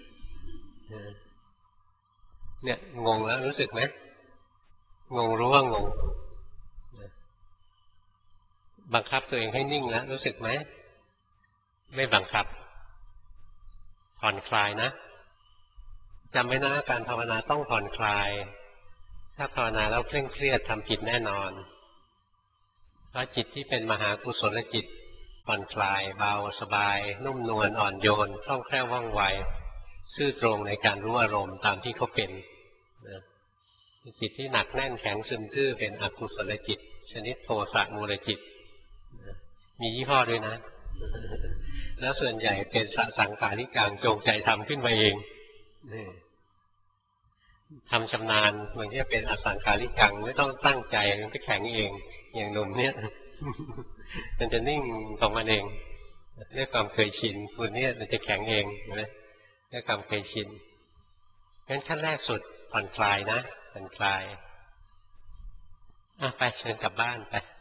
เนี่ยงงแล้วรู้สึกไหมงงรู้ว่างงบังคับตัวเองให้นิ่งแล้วรู้สึกไหมไม่บังคับผ่อนคลายนะจำไว้นะการภาวนาต้องผ่อนคลายถ้าภาวนาแล้วเคร่งเครียดทำผิดแน่นอนเพราะจิตที่เป็นมหากุศลจิตผ่อนคลายเบาสบายนุ่มนวลอ่อนโยนคล่องแคล่วว่องไวซื่อตรงในการรู้อารมณ์ตามที่เขาเป็นจิตที่หนักแน่นแข็งซึมทื่อเป็นอกุศลจิตชนิดโทสะมูลจิตมียี่ห้อด้วยนะแล้วส่วนใหญ่เป็นสสังขาริกังจงใจทำขึ้นมาเองทำชำนาญมันจะเป็นอสังขาริกังไม่ต้องตั้งใจมันก็แข็งเองอย่างหนุ่มเนี่ยมันจะนิ่งของมันเองด้วยความเคยชินคุณเนี่ยมันจะแข็งเองนะด้วยความเคยชินงั้นขั้นแรกสุดผ่อนคลายนะผ่อนคลายอ่ะไปเชิญกลับบ้านไป